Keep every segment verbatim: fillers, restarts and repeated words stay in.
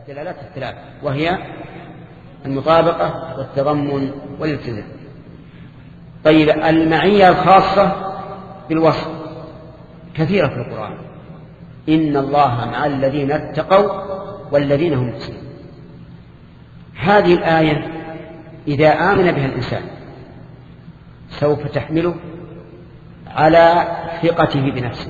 الدلالات الثلاث، وهي المطابقة والتضمن والالتزام. طيب، المعية الخاصة بالوصف كثيرة في القرآن. إن الله مع الذين اتقوا والذين هم محسنون. هذه الآية إذا آمن بها الإنسان سوف تحمله على ثقته بنفسه،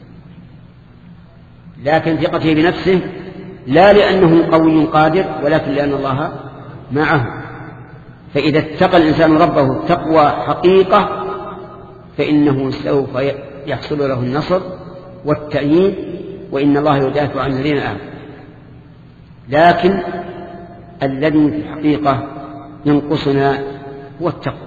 لكن ثقته بنفسه لا لأنه قوي قادر، ولكن لأن الله معه. فإذا اتقى الإنسان ربه تقوى حقيقة فإنه سوف يحصل له النصر والتأييد، وإن الله يدافع عن الذين آمنوا. لكن الذي في الحقيقة ينقصنا هو التقوى،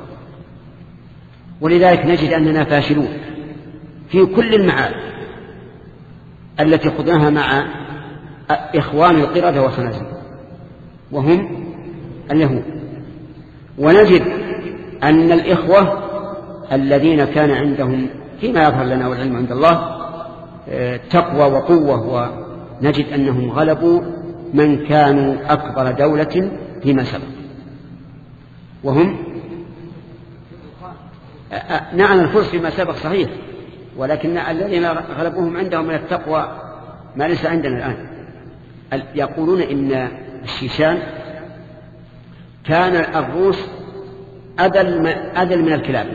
ولذلك نجد أننا فاشلون في كل المعارف التي خضناها مع إخوان القردة والخنازير وهم اليهود. ونجد أن الإخوة الذين كان عندهم فيما يظهر لنا والعلم عند الله تقوى وقوة، ونجد أنهم غلبوا من كانوا أكبر دولة فيما سبق، وهم نعم الفرس فيما سبق صحيح، ولكن الذين غلبوهم عندهم من التقوى ما ليس عندنا الآن. يقولون إن الشيشان كان الروس أذل أذل من الكلاب،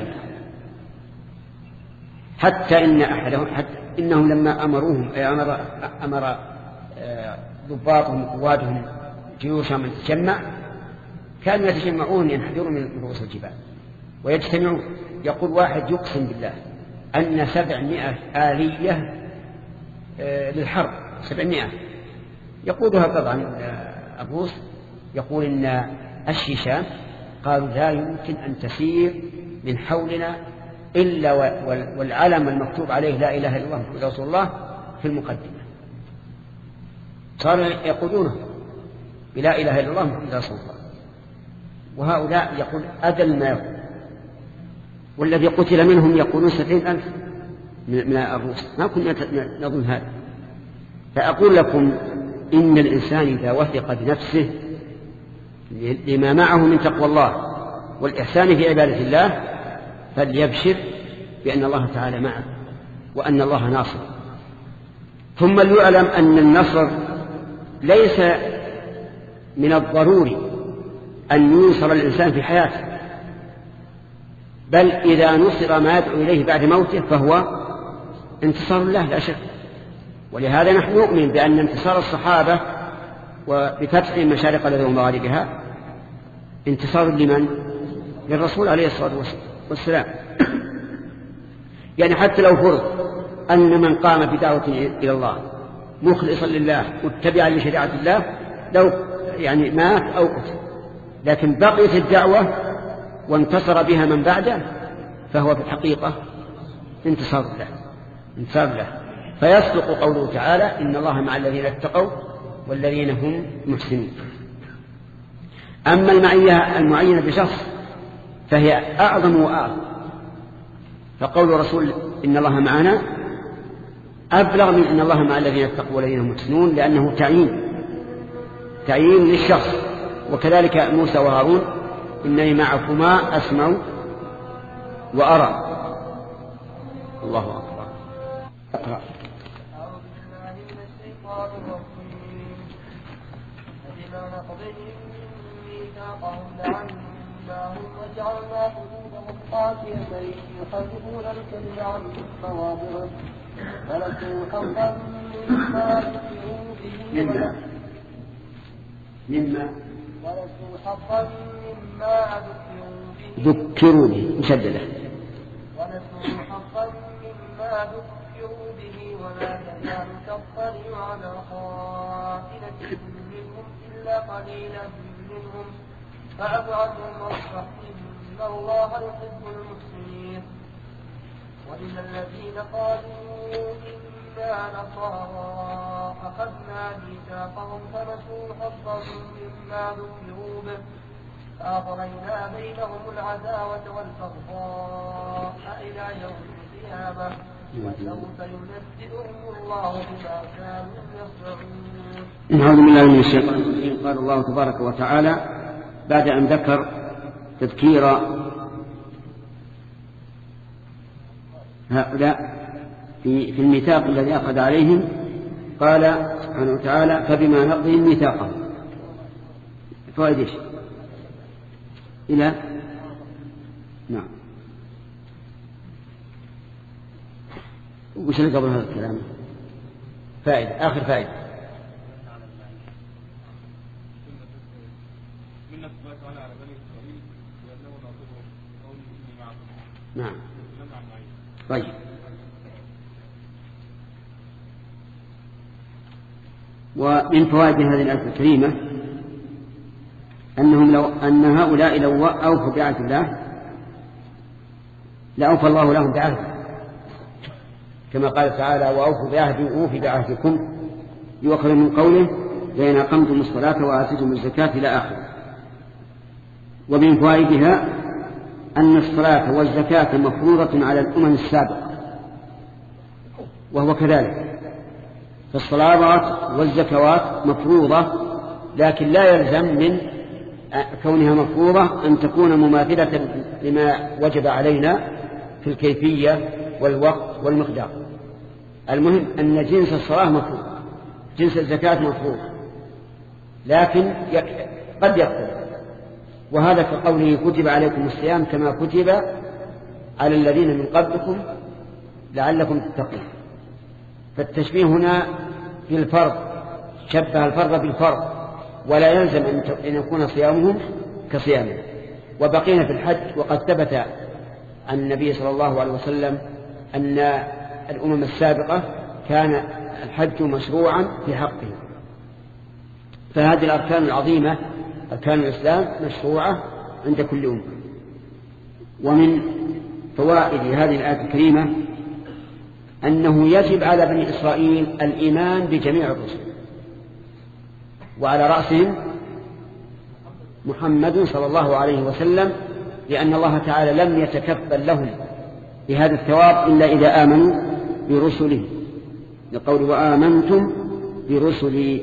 حتى إن أحدهم حتى إنهم لما أمروهم أمر أمر ضباطهم وقوادهم جيوشهم أن تجمع، كانوا يتجمعون ينحدرون من رؤوس الجبال ويجتمعون. يقول واحد يقسم بالله أن سبعمائة آلية للحرب، سبعمائة يقودها طبعا الروس. يقول إن الشيشان قالوا لا يمكن أن تسير من حولنا إلا والعلم المكتوب عليه لا إله إلا الله محمد رسول الله في المقدمة. صاروا يقولونه بلا إله إلا الله محمد رسول الله، وهؤلاء يقول أذل ما يقول. والذي قتل منهم يقولون سبعين ألف من الروس، ما كنا نظن هذا. فأقول لكم إن الإنسان إذا وثق بنفسه لما معه من تقوى الله والإحسان في عبادة الله فليبشر بأن الله تعالى معه وأن الله ناصر. ثم ليعلم أن النصر ليس من الضروري أن ينصر الإنسان في حياته، بل إذا نصر ما يدعو إليه بعد موته فهو انتصار الله لا شك. ولهذا نحن نؤمن بأن انتصار الصحابة وبفتح مشارق الأرض ومغاربها انتصار لمن؟ للرسول عليه الصلاة والسلام. يعني حتى لو فرض أن من قام بدعوة إلى الله مخلصا لله متبعا لشريعة الله لو يعني مات أو قتل، لكن بقيت الدعوة وانتصر بها من بعده فهو في الحقيقة انتصار له انتصار له. فيصدق قوله تعالى إن الله مع الذين اتقوا والذين هم محسنون. أما المعية المعينة بشخص فهي أعظم وأعظم، فقول رسول إن الله معنا أبلغ من إن الله مع الذين اتقوا والذين هم محسنون، لأنه تعيين تعيين للشخص. وكذلك موسى وهارون إنني معكما أسمع وأرى. الله أكبر. أقرأ. وجعلنا حدودهم قاسية يحرفون الكلم عن مواضعه فنسوا حظا مما ذكروا به مما ونسوا حظا مما ذكروا به ذكروا به مشددة ونسوا حظا مما ذكروا به وما تزال تطلع على خائنة منهم إلا قليلا منهم فاعف عنهم واصفح إن الله يحب المحسنين. وإن الذين قالوا إنا نصارى أخذنا ميثاقهم فنسوا حظا مما ذكروا به فأغرينا بينهم العداوة والبغضاء إلى يوم القيامة وسوف ينبئهم الله بما كانوا يصنعون. نعوذ بالله من الشيطان الرجيم. قال الله تبارك وتعالى بعد أن ذكر تذكير هؤلاء في, في الميثاق الذي أخذ عليهم، قال سبحانه وتعالى فبما نقضهم ميثاقهم. فوائد ايش؟ إلى نعم. وش اللي قبل هذا الكلام؟ فائدة، آخر فائدة. نعم. طيب. ومن فوائد هذه الآية الكريمة أنهم لو أن هؤلاء لو أوفوا بعهد الله لأوفى الله لهم بعهده، كما قال تعالى وأوفوا بعهدي أوفي بعهدكم، يؤخذ من قوله لئن أقمتم الصلاة وآتيتم الزكاة إلى آخره. ومن فوائدها أن الصلاة والزكاة مفروضة على الأمم السابقة، وهو كذلك، فالصلوات والزكوات مفروضة، لكن لا يلزم من كونها مفروضة أن تكون مماثلة لما وجب علينا في الكيفية والوقت والمقدار. المهم أن جنس الصلاة مفروض، جنس الزكاة مفروض، لكن قد يختلف، وهذا كقوله كتب عليكم الصيام كما كتب على الذين من قبلكم لعلكم تتقون. فالتشبيه هنا في الفرض، شبه الفرض بالفرض، ولا يلزم أن يكون صيامهم كصيامه. وبقينا في الحج، وقد ثبت عن النبي صلى الله عليه وسلم أن الأمم السابقة كان الحج مشروعا في حقه. فهذه الأركان العظيمة أركان الإسلام مشروعة عند كل أمة. ومن فوائد هذه الآية الكريمة أنه يجب على بني إسرائيل الإيمان بجميع الرسل، وعلى رأسهم محمد صلى الله عليه وسلم، لأن الله تعالى لم يتكفل لهم بهذا الثواب إلا إذا آمنوا برسله، لقول وآمنتم برسلي.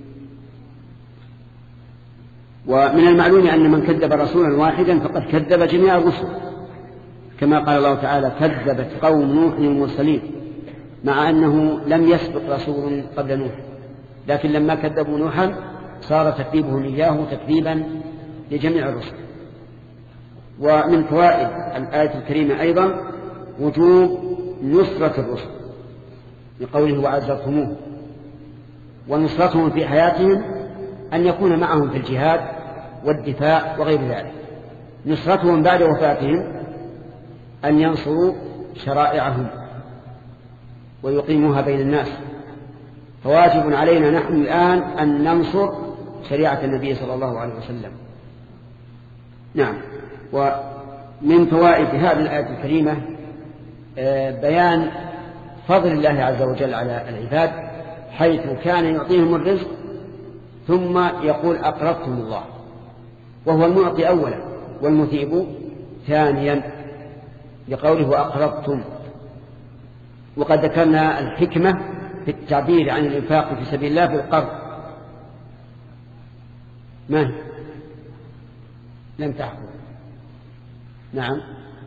ومن المعلوم أن من كذب رسولا واحدا فقد كذب جميع الرسل، كما قال الله تعالى كذبت قوم نوح المرسلين، مع أنه لم يسبق رسول قبل نوح، لكن لما كذبوا نوحا صار تكذيبهم إياه تكذيبا لجميع الرسل. ومن فوائد الآية الكريمة أيضا وجوب نصرة الرسل، لقوله وعزرتموه، ونصرتهم في حياتهم أن يكون معهم في الجهاد والدفاع وغير ذلك. نصرتهم بعد وفاتهم أن ينصروا شرائعهم ويقيموها بين الناس. فواجب علينا نحن الآن أن ننصر شريعة النبي صلى الله عليه وسلم. نعم. ومن فوائد هذه الآية الكريمة بيان فضل الله عز وجل على العباد، حيث كان يعطيهم الرزق ثم يقول أقرضتم الله، وهو المعطي أولا والمثيب ثانيا، لقوله أقرضتم. وقد ذكرنا الحكمة في التعبير عن الإنفاق في سبيل الله بالقرض. ما لم تحكم. نعم.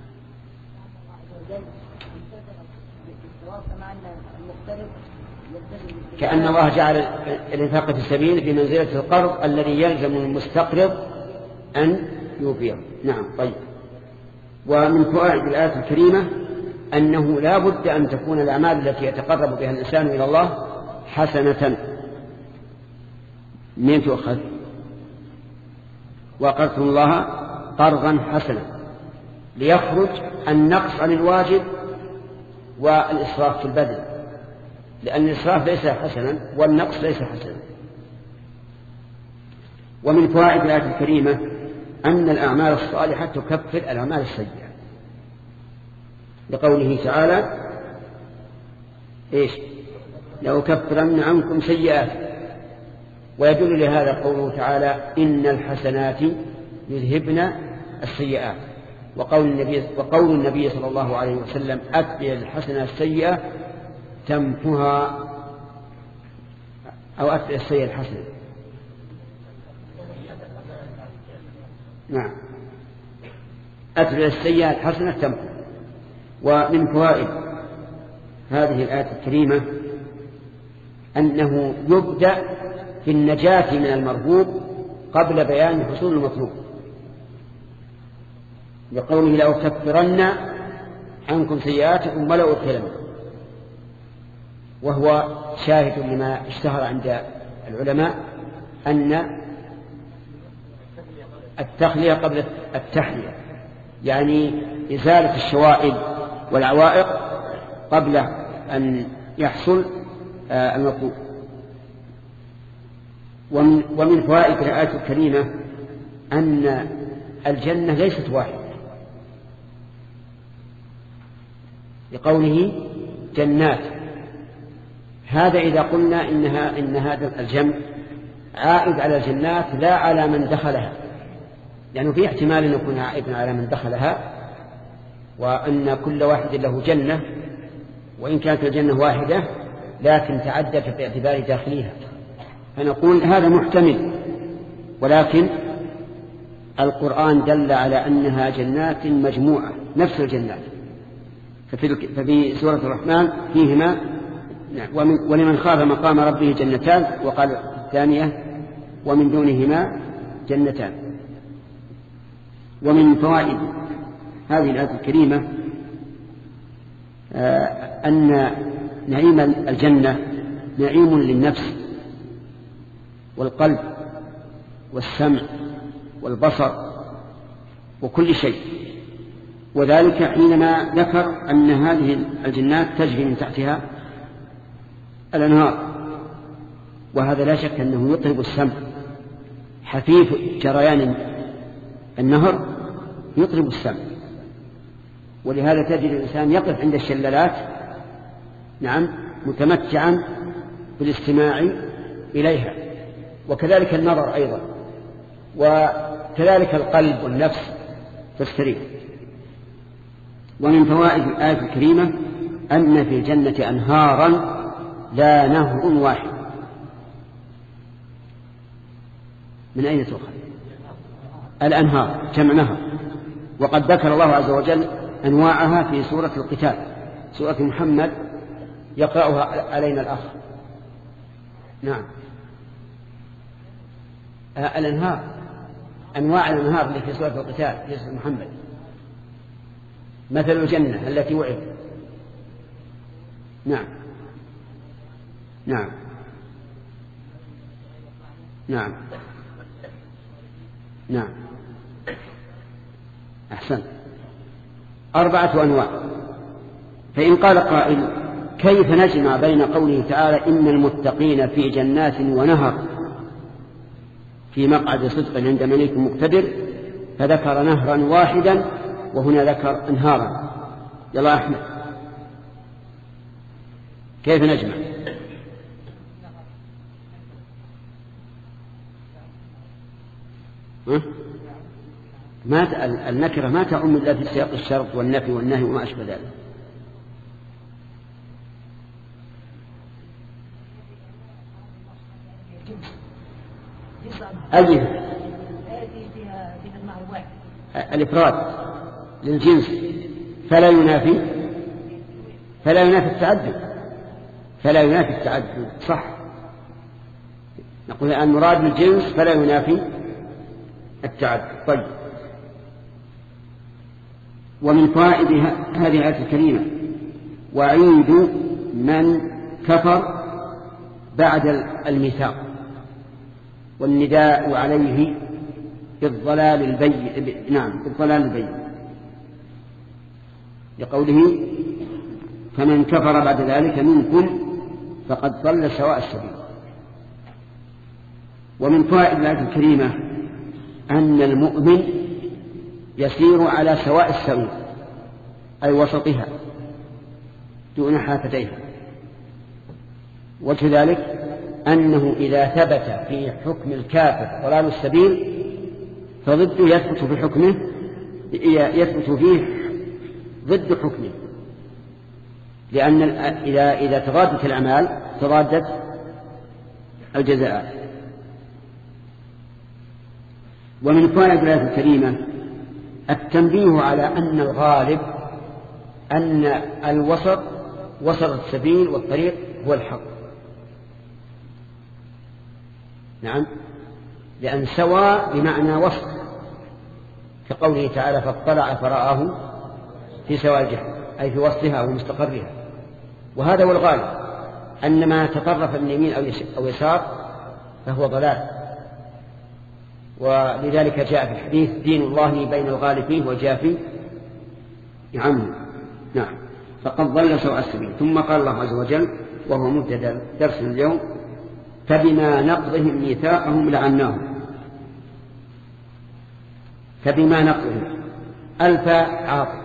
كأن الله جعل الإنفاق في سبيل في منزلة القرض الذي يلزم المستقرض أن يوفيه. نعم. طيب. ومن فوائد الآية الكريمة أنه لا بد أن تكون الأعمال التي يتقرب بها الإنسان إلى الله حسنة. من تؤخذ؟ وقرضتم الله قرضا حسنا، ليخرج النقص عن الواجب والإسراف في البذل، لأن الإسراف ليس حسنا والنقص ليس حسنا. ومن فوائد الآية الكريمة أن الأعمال الصالحة تكفر الأعمال السيئة، لقوله تعالى إيش؟ لأكفرن عنكم سيئات. ويدل لهذا قوله تعالى إن الحسنات يذهبن السيئات، وقول النبي, وقول النبي صلى الله عليه وسلم أتبع الحسنة السيئة تمحها، أو أتبع السيئة الحسنة. نعم، أتبع السيئة الحسنة تمحها. ومن فوائد هذه الآية الكريمة أنه يبدأ في النجاة من المرهوب قبل بيان حصول المطلوب، لقوله لأكفرن عنكم سيئاتكم ولأدخلن، وهو شاهد لما اشتهر عند العلماء أن التخلية قبل التحلية، يعني إزالة الشوائب والعوائق قبل أن يحصل المطلوب. ومن, ومن فوائد الآية الكريمة أن الجنة ليست واحدة، لقوله جنات. هذا إذا قلنا إنها إن هذا الجمع عائد على الجنات لا على من دخلها، لأنه في احتمال أن يكون عائدا على من دخلها، وأن كل واحد له جنة، وإن كانت الجنة واحدة لكن تعدت باعتبار داخلها، فنقول هذا محتمل. ولكن القرآن دل على أنها جنات مجموعة نفس الجنات، ففي سورة الرحمن فيهما ولمن خاف مقام ربه جنتان، وقال الثانية ومن دونهما جنتان. ومن فوائد هذه الآية الكريمة أن نعيم الجنة نعيم للنفس والقلب والسمع والبصر وكل شيء، وذلك حينما ذكر أن هذه الجنات تجري من تحتها الأنهار، وهذا لا شك أنه يطرب السمع، حفيف جريان النهر يطرب السمع، ولهذا تجد الإنسان يقف عند الشلالات نعم متمتعا بالاستماع إليها، وكذلك النظر أيضا، وكذلك القلب والنفس تستريح. ومن فوائد الآية الكريمة أن في الجنة أنهارا لا نهر واحد. من أين تؤخذ الأنهار؟ جمع نهر، وقد ذكر الله عز وجل أنواعها في سورة القتال، سورة محمد يقرأها علينا الأخ. نعم، آه الأنهار، أنواع الأنهار اللي في سورة القتال في سورة محمد. مثل الجنة التي وعد. نعم نعم نعم نعم أحسن، أربعة أنواع. فإن قال قائل كيف نجمع بين قوله تعالى إن المتقين في جنات ونهر في مقعد صدق عند مليك مقتدر، فذكر نهرا واحدا وهنا ذكر أنهارا. يلا أحمد، كيف نجمع؟ ما النكرة ما تعم إلا في سياق الشرط والنفي والنهي وما أشبه ذلك. أجل الإفراد للجنس فلا ينافي فلا ينافي التعدد فلا ينافي التعدد صح، نقول أن مراد بالجنس فلا ينافي التعدد. طيب، ومن فوائد هذه الآية الكريمة وعيد من كفر بعد الميثاق والنداء عليه بالضلال البين، نعم بالضلال البين، لقوله فمن كفر بعد ذلك منكم فقد ضل سواء السبيل. ومن فوائد الآية الكريمة أن المؤمن يسير على سواء السبيل أي وسطها دون حافتيها، وكذلك أنه إذا ثبت في حكم الكافر ضلال السبيل فضده يثبت في حكمه يثبت فيه ضد حكمه، لأن إذا إذا تضادت الأعمال تضادت الجزاء. ومن فوائد الآية الكريمة التنبيه على أن الغالب أن الوسط وسط السبيل والطريق هو الحق. نعم، لأن سواء بمعنى وسط، كقوله تعالى فاطلع فرآه في سواء الجحيم، أي في وسطها ومستقرها. وهذا هو الغالب، أن ما تطرف من يمين أو يسار فهو ضلال. ولذلك جاء في الحديث دين الله بين الغالب فيه والجافي عنه. نعم، فقد ضل سواء السبيل. ثم قال الله عز وجل وهو مبتدأ درس اليوم فبما نقضهم ميثاقهم لعناهم. فبما نقضهم، الفاء عاطفة،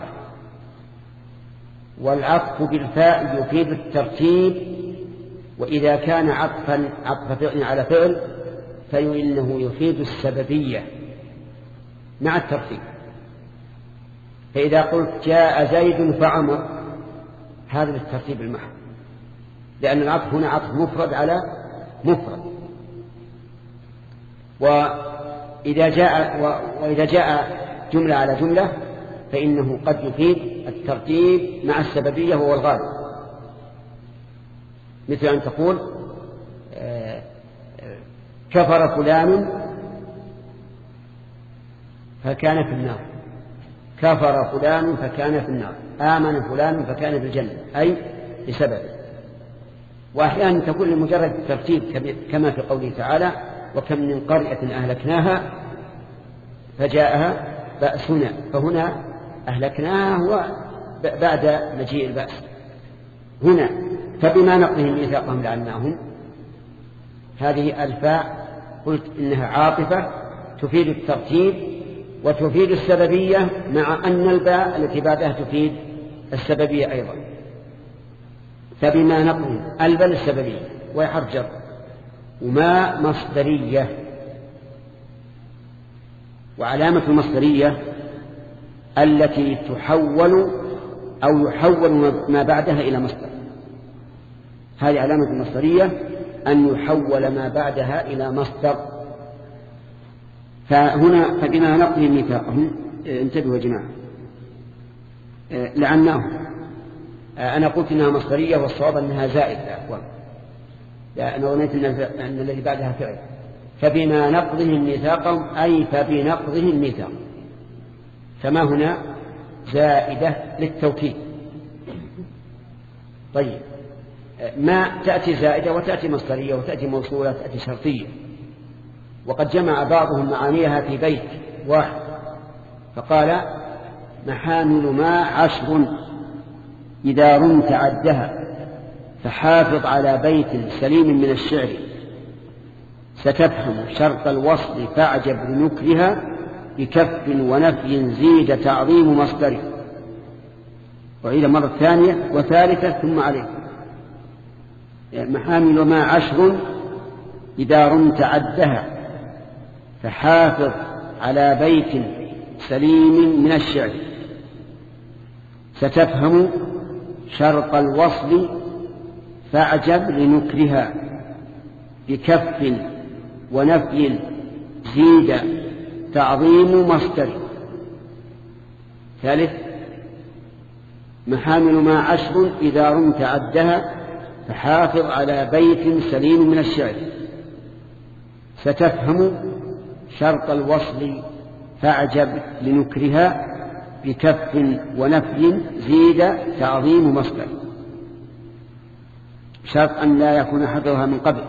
والعطف بالفاء يفيد الترتيب، وإذا كان عطفا عطف فعل على فعل فإنه يفيد السببية مع الترتيب. فإذا قلت جاء زيد فعمر هذا بالترتيب المحض، لأن العطف هنا عطف مفرد على مفرد. وإذا جاء وإذا جاء جملة على جملة فإنه قد يفيد الترتيب مع السببية وهو الغالب، مثل أن تقول كفر فلان فكان في النار، كفر فلان فكان في النار، آمن فلان فكان في الجنة، أي بسبب. وأحيانا تكون لمجرد الترتيب كما في قوله تعالى وكم من قرية أهلكناها فجاءها بأسنا، فهنا أهلكناها بعد مجيء البأس. هنا فبما نقضهم ميثاقهم لعناهم، هذه الفاء قلت إنها عاطفة تفيد الترتيب وتفيد السببية، مع أن الباء التي بعدها تفيد السببية أيضا. فبما نقضهم الباء السببية وهي حرف جر، وما مصدرية، وعلامة المصدرية التي تحول أو يحول ما بعدها إلى مصدر. هذه علامة المصدرية أن يحول ما بعدها إلى مصدر. فهنا فبما نقضهم ميثاقهم، انتبهوا يا جماعة، لعناهم. أنا قلت إنها مصدرية والصواب أنها زائد أقوى، أنا ظنيت أن الذي بعدها فعل. فبما نقضهم ميثاقهم أي فبنقضهم ميثاق، فما هنا زائدة للتوكيد. طيب، ما تأتي زائدة وتأتي مصدرية وتأتي موصولة وتأتي شرطية، وقد جمع بعضهم معانيها في بيت واحد فقال محامل ما عشر إذا رمت عدها فحافظ على بيت سليم من الشعر ستفهم شرط الوصل فاعجب لنكرها بكف ونفي زيد تعظيم مصدره. وإلى مرة ثانية وثالثة ثم عليه. محامل ما عشر إذا رمت عدها فحافظ على بيت سليم من الشعر ستفهم شرط الوصل فاعجب لنكرها بكف ونفي زيد تعظيم مصدر. ثالث محامل ما عشر إذا رمت عدها فحافظ على بيت سليم من الشعر ستفهم شرط الوصل فاعجب لنكرها بكف ونفي زيد تعظيم مصدر. شرط أن لا يكون حفظها من قبل،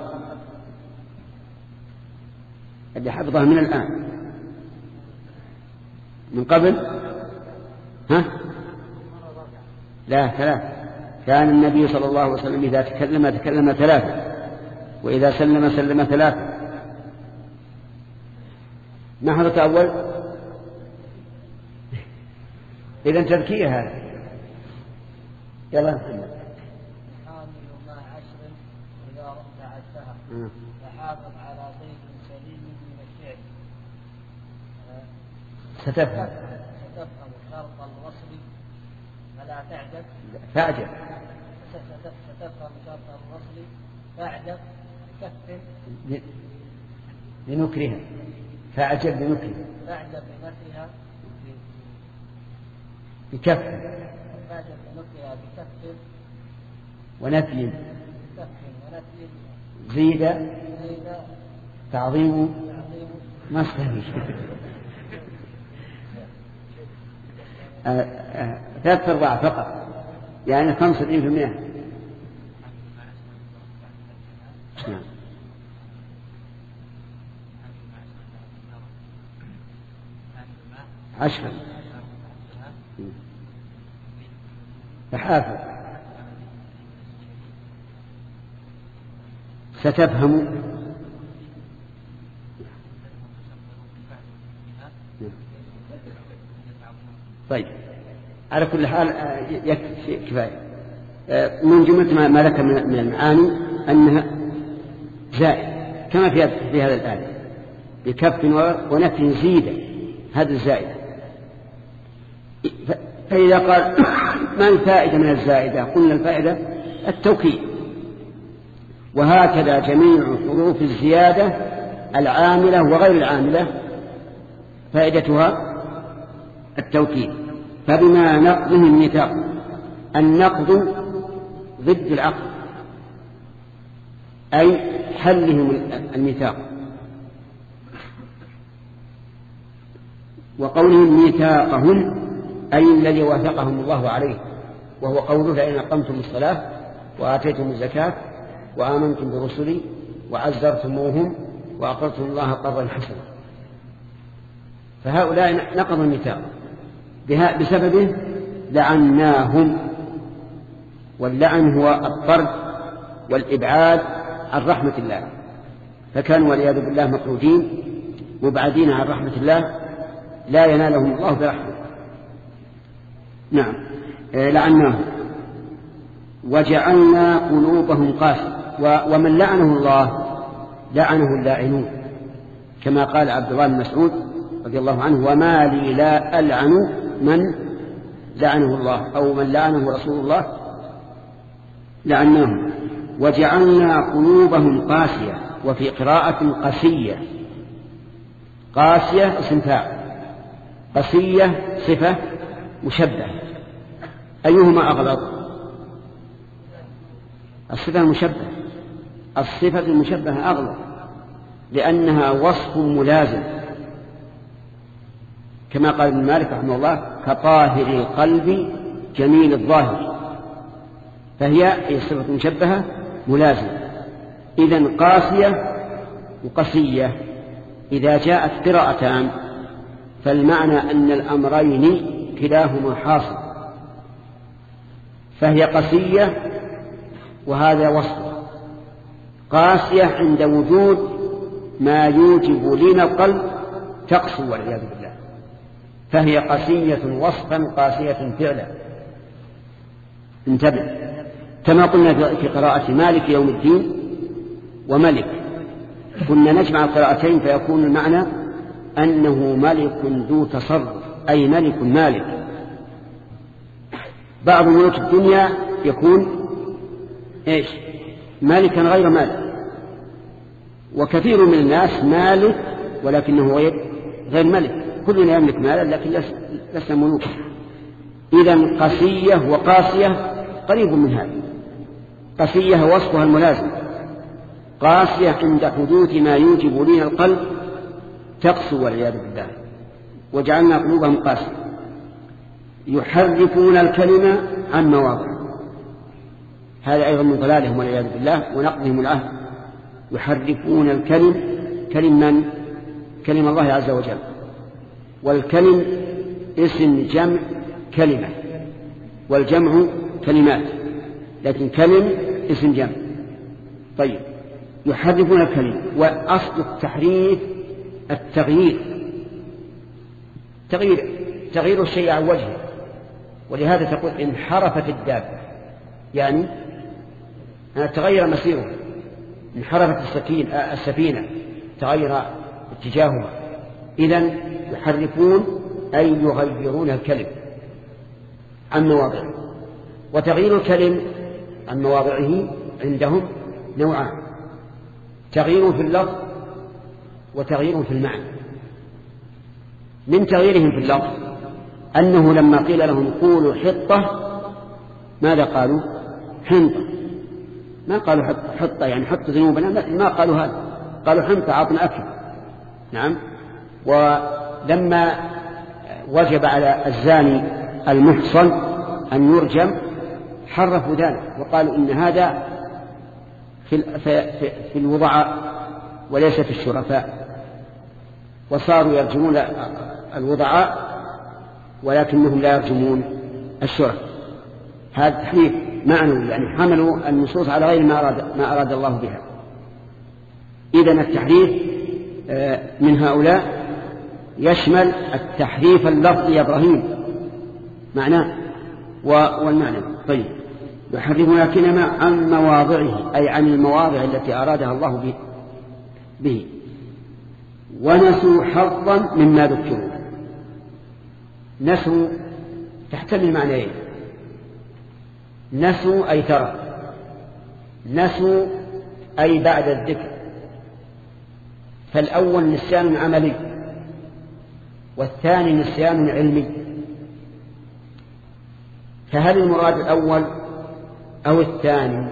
اللي حفظها من الآن من قبل ها؟ لا، ثلاث. كان النبي صلى الله عليه وسلم إذا تكلم تكلم ثلاثة، وإذا سلم سلم ثلاثة. ما حضرت أول؟ إذن تذكية هذا. يلا محمد. حامل ما عشر إذا رمت عدها فحافظ على بيت سليم من الشعر ستفهم ستفهم تعجب فأعجب ستفهم شرط الوصل فأعجب كف لنكرها فأعجب لنكرها فأعجب لنكرها بكف فأعجب لنكرها بكف ونفي بكف ونفي زيد زيد تعظيم تعظيم مصدر ثلاثة أرباع فقط يعني خمسة وتسعين في المئة. نعم. عشرة فحافظ ستفهم طيب على كل حال يكفي كفاية. من جملة ما ذكر من المعاني أنها زائد كما في هذا الآية بكف ونفي زيد هذا الزائد. فإذا قال ما الفائدة من الزائدة قلنا الفائدة التوكيد. وهكذا جميع حروف الزيادة العاملة وغير العاملة فائدتها التوكيد. فبما نقضهم الميثاق النقض ضد العقد أي حلهم الميثاق. وقولهم ميثاقهم أي الذي واثقهم الله عليه وهو قوله لئن أقمتم الصلاة وآتيتم الزكاة وآمنتم برسلي وعزرتموهم وأقرضتم الله قرضا حسنا. فهؤلاء نقضوا الميثاق بسببه لعناهم. واللعن هو الطرد والإبعاد عن رحمة الله فكانوا والعياذ بالله مطرودين مبعدين عن رحمة الله لا ينالهم الله برحمة. نعم لعناهم وجعلنا قلوبهم قاسية. ومن لعنه الله لعنه اللاعنون كما قال عبد الله بن مسعود رضي الله عنه وما لي لا ألعن من لعنه الله أو من لعنه رسول الله لعناهم. وجعلنا قلوبهم قاسية وفي قراءة قسية. قاسية اسم فاعل قسية صفة مشبهة أيهما أغلط؟ الصفة المشبهة. الصفة المشبهة أغلط لأنها وصف ملازم كما قال ابن مالك رحمه الله كطاهر القلب جميل الظاهر فهي صفة مشبهة ملازمة. إذن قاسية وقسية إذا جاءت قراءتان فالمعنى أن الأمرين كلاهما حاصل. فهي قسية وهذا وصف. قاسية عند وجود ما يوجب لين القلب تقسو والعياذ بالله فهي قسية وصفا قاسية فعلا. انتبه كما قلنا في قراءة مالك يوم الدين وملك كنا نجمع القراءتين فيكون المعنى أنه ملك ذو تصرف أي ملك مالك. بعض ملوك الدنيا يكون إيش مالكا غير مالك وكثير من الناس مالك ولكنه غير غير ملك. كلنا يملك مالا لكن لسنا ملوكا. إذن قسية وقاسية قريب من هذا. قسية وصفها الملازم قاسية عند حدوث ما يوجب لين القلب تقسو والعياذ بالله. وجعلنا قلوبهم قاسية يحرفون الكلمة عن مواضعه هذا أيضا من ضلالهم والعياذ بالله ونقضهم العهد. يحرفون الكلم كلم من كلم الله عز وجل والكلم اسم جمع كلمة والجمع كلمات لكن كلم اسم جمع. طيب يحرفون الكلم وأصل التحريف التغيير تغيير تغيير الشيء عن وجهه. ولهذا تقول انحرفت الدابة يعني تغير مسيره. انحرفت السكين السفينة تغير اتجاهها. إذن يحرفون أي يغيرون الكلم عن مواضعه وتغيير الكلم عن مواضعه عندهم نوعان: تغيير في اللفظ وتغيير في المعنى. من تغييرهم في اللفظ أنه لما قيل لهم قولوا حطة ماذا قالوا؟ حنطة. ما قالوا حطة يعني حط ذنوبنا، ما قالوا هذا، قالوا حنطة عطنا أكل. نعم. ولما وجب على الزاني المحصن أن يرجم حرفوا ذلك وقالوا إن هذا في في الوضعاء وليس في الشرفاء، وصاروا يرجمون الوضعاء ولكنهم لا يرجمون الشرفاء. هذا تحريف معنوي، يعني حملوا النصوص على غير ما أراد, ما أراد الله بها. إذن التحريف من هؤلاء يشمل التحريف اللفظي يا إبراهيم معناه والمعنى. طيب، يحرفون الكلمة عن مواضعه أي عن المواضع التي أرادها الله به, به. ونسوا حظا مما ذكروا. نسوا تحتمل معنيين: نسوا أي ترك، نسوا أي بعد الذكر. فالأول نسيان عملي والثاني نسيان علمي. فهل المراد الأول أو الثاني؟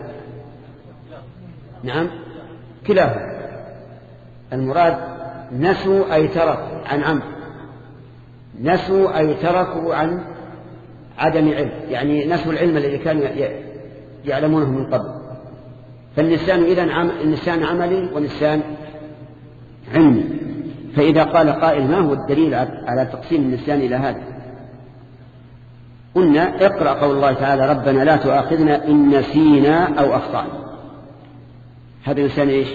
نعم، كلاهما. المراد نسوا أي تركوا عن عمد، نسوا أي تركوا عن عدم علم، يعني نسوا العلم الذي كانوا يعلمونه من قبل. فالنسيان إذن عم... النسيان عملي ونسيان علمي. فإذا قال قائل ما هو الدليل على تقسيم النسيان إلى هذا؟ قلنا اقرأ قول الله تعالى: ربنا لا تؤاخذنا إن نسينا أو أخطأنا. هذا نسيان إيش؟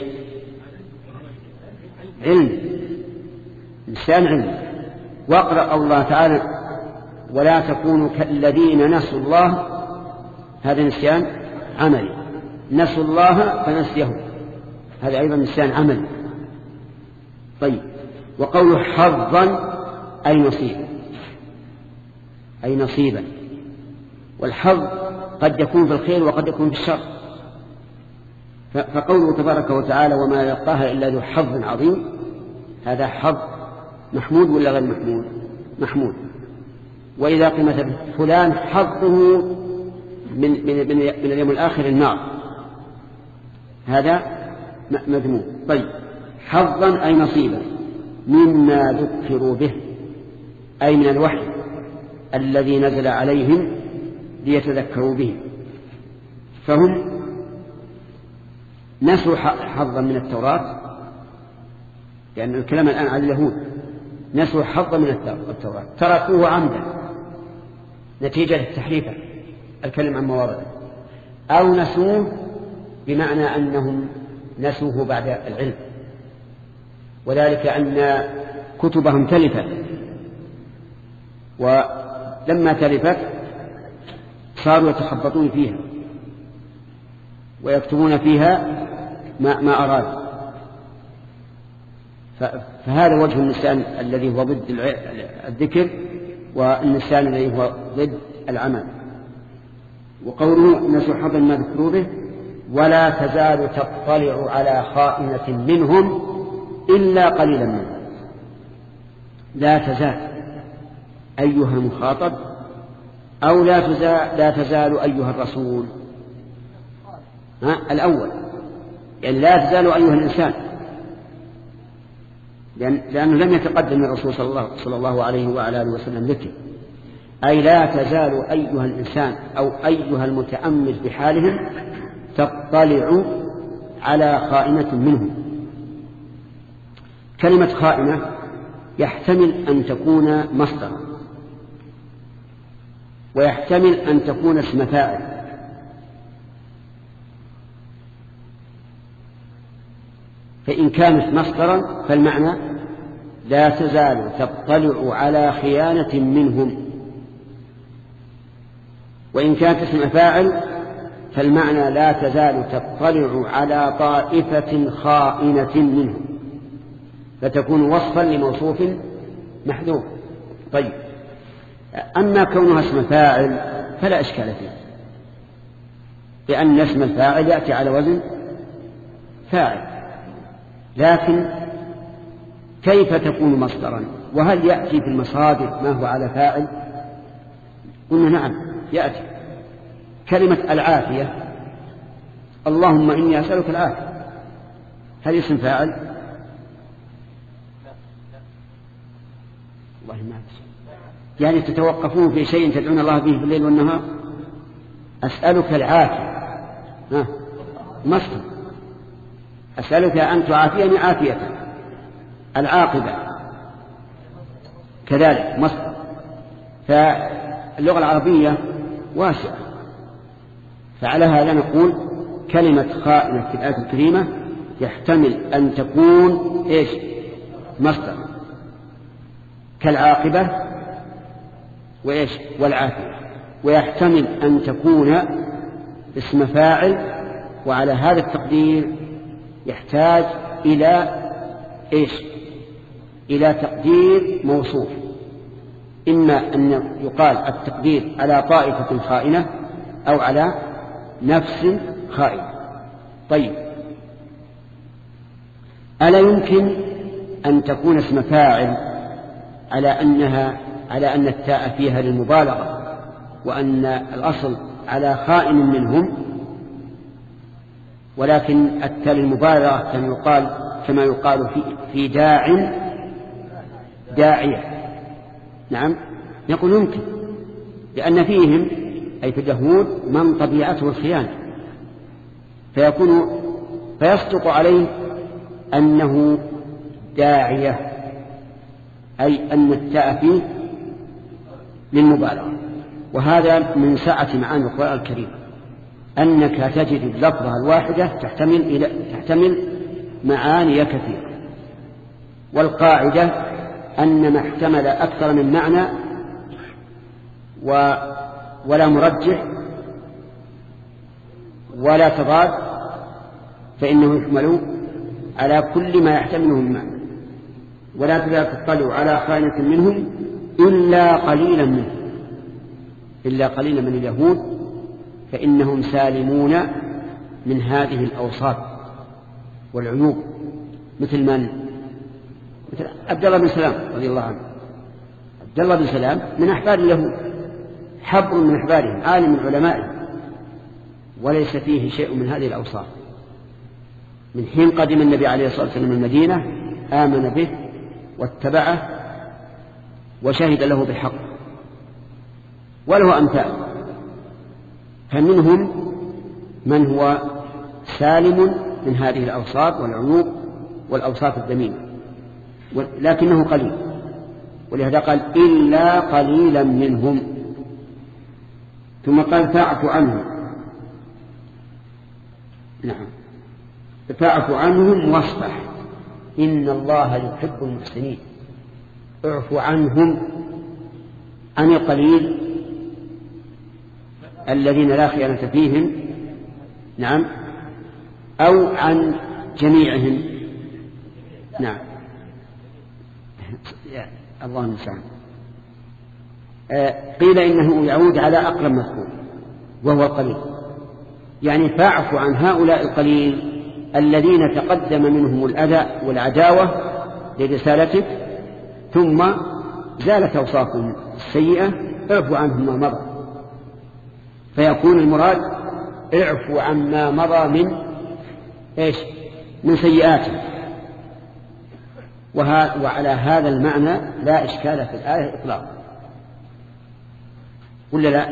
علم، نسيان علم. واقرأ قول الله تعالى: ولا تكونوا كالذين نسوا الله. هذا نسيان عملي، نسوا الله فنسيهم، هذا أيضا نسيان عملي. طيب، وقوله حظا أي نصيبا، أي نصيبا. والحظ قد يكون في الخير وقد يكون في الشر. فقوله تبارك وتعالى: وما يلقاها إلا ذو حظ عظيم، هذا حظ محمود ولا غير محمود؟ محمود. وإذا قيمة فلان حظه من, من, من, من اليوم الآخر النار، هذا مذموم. طيب، حظا أي نصيبا مما ذكروا به، أي من الوحي الذي نزل عليهم ليتذكروا به. فهم نسوا حظا من التوراة، لأن الكلام الآن عن اليهود. نسوا حظا من التوراة، تركوه عمدا نتيجة التحريف الكلم عن مواضعه، أو نسوه بمعنى أنهم نسوه بعد العلم، وذلك أن كتبهم تلفت، ولما تلفت صاروا يتخبطون فيها ويكتبون فيها ما, ما أراد. فهذا وجه النسيان الذي هو ضد الذكر، والنسيان الذي هو ضد العمل. وقوله نسوا حظا ما ذكروا به: ولا تزال تطلع على خائنة منهم إلا قليلا منهم. لا تزال أيها المخاطب، أو لا تزال, لا تزال أيها الرسول. ها؟ الأول يعني لا تزال أيها الإنسان، لأن لأنه لم يتقدم الرسول صلى الله, صلى الله عليه وعلى آله وسلم ذكر. أي لا تزال أيها الإنسان أو أيها المتأمل بحالهم تطلع على خائنة منهم. كلمة خائنة يحتمل أن تكون مصدر، ويحتمل أن تكون اسم فاعل. فإن كانت مصدرا فالمعنى لا تزال تطلع على خيانة منهم، وإن كانت اسم فاعل فالمعنى لا تزال تطلع على طائفة خائنة منهم، فتكون وصفا لموصوف محذوف. طيب، أما كونها اسم فاعل فلا إشكال فيه، بأن اسم الفاعل يأتي على وزن فاعل، لكن كيف تكون مصدرا؟ وهل يأتي في المصادر ما هو على فاعل؟ قلنا نعم يأتي. كلمة العافية، اللهم إني أسألك العافية، هل اسم فاعل؟ والله ما أدري. يعني تتوقفون في شيء تدعون الله به في الليل والنهار؟ أسألك العافية ها مصدر، أسألك أن تعافيني عافية، العاقبة كذلك مصدر. فاللغة العربية واسعة، فعلى هذا نقول كلمة خائنة في الآية الكريمة يحتمل أن تكون إيش؟ مصدر كالعاقبة وإيش؟ والعافية، ويحتمل أن تكون اسم فاعل، وعلى هذا التقدير يحتاج إلى إيش؟ إلى تقدير موصوف، إما أن يقال التقدير على طائفة خائنة أو على نفس خائنة. طيب، ألا يمكن أن تكون اسم فاعل على أنها على أن التاء فيها للمبالغة، وأن الأصل على خائن منهم، ولكن التاء للمبالغة كما يقال كما يقال في في داع داعية؟ نعم نقول يمكن، لأن فيهم أي في اليهود من طبيعته الخيانة، فيكون فيصدق عليه أنه داعية، أي أن التاء فيه للمبالغة. وهذا من سعة معاني القرآن الكريم، أنك تجد اللفظة الواحدة تحتمل إلى تحتمل معاني كثيرة، والقاعدة أن ما احتمل أكثر من معنى و ولا مرجح ولا تضاد فإنه يحمل على كل ما يحتمله من معنى، ولا تطلع على خائنة منهم إلا قليلا منهم، إلا قليلا من اليهود، فإنهم سالمون من هذه الأوصاف والعيوب، مثل من؟ مثل عبد الله بن سلام رضي الله عنه. عبد الله بن سلام من أحبار اليهود، حبر من أحبارهم، عالم من علمائهم، وليس فيه شيء من هذه الأوصاف. من حين قدم النبي عليه الصلاة والسلام المدينة آمن به واتبعه وشهد له بالحق، وله أمثال. فمنهم من هو سالم من هذه الأوصاف والعيوب والأوصاف الذميمة، لكنه قليل، ولهذا قال إلا قليلا منهم. ثم قال فاعف عنهم، نعم فاعف عنهم واصفح إن الله يحب المحسنين. اعف عنهم، عن القليل الذين لا خيانة فيهم، نعم، أو عن جميعهم، نعم الله المستعان. قيل إنه يعود على أقرب مذكور وهو القليل، يعني فاعف عن هؤلاء القليل الذين تقدم منهم الأذى والعداوة لرسالتك ثم زالت أوصافهم السيئة، اعفوا عنهم ما مضى. فيكون المراد اعفوا عما مضى من إيش؟ من سيئاته. وعلى هذا المعنى لا إشكال في الآية إطلاقا، ولا لا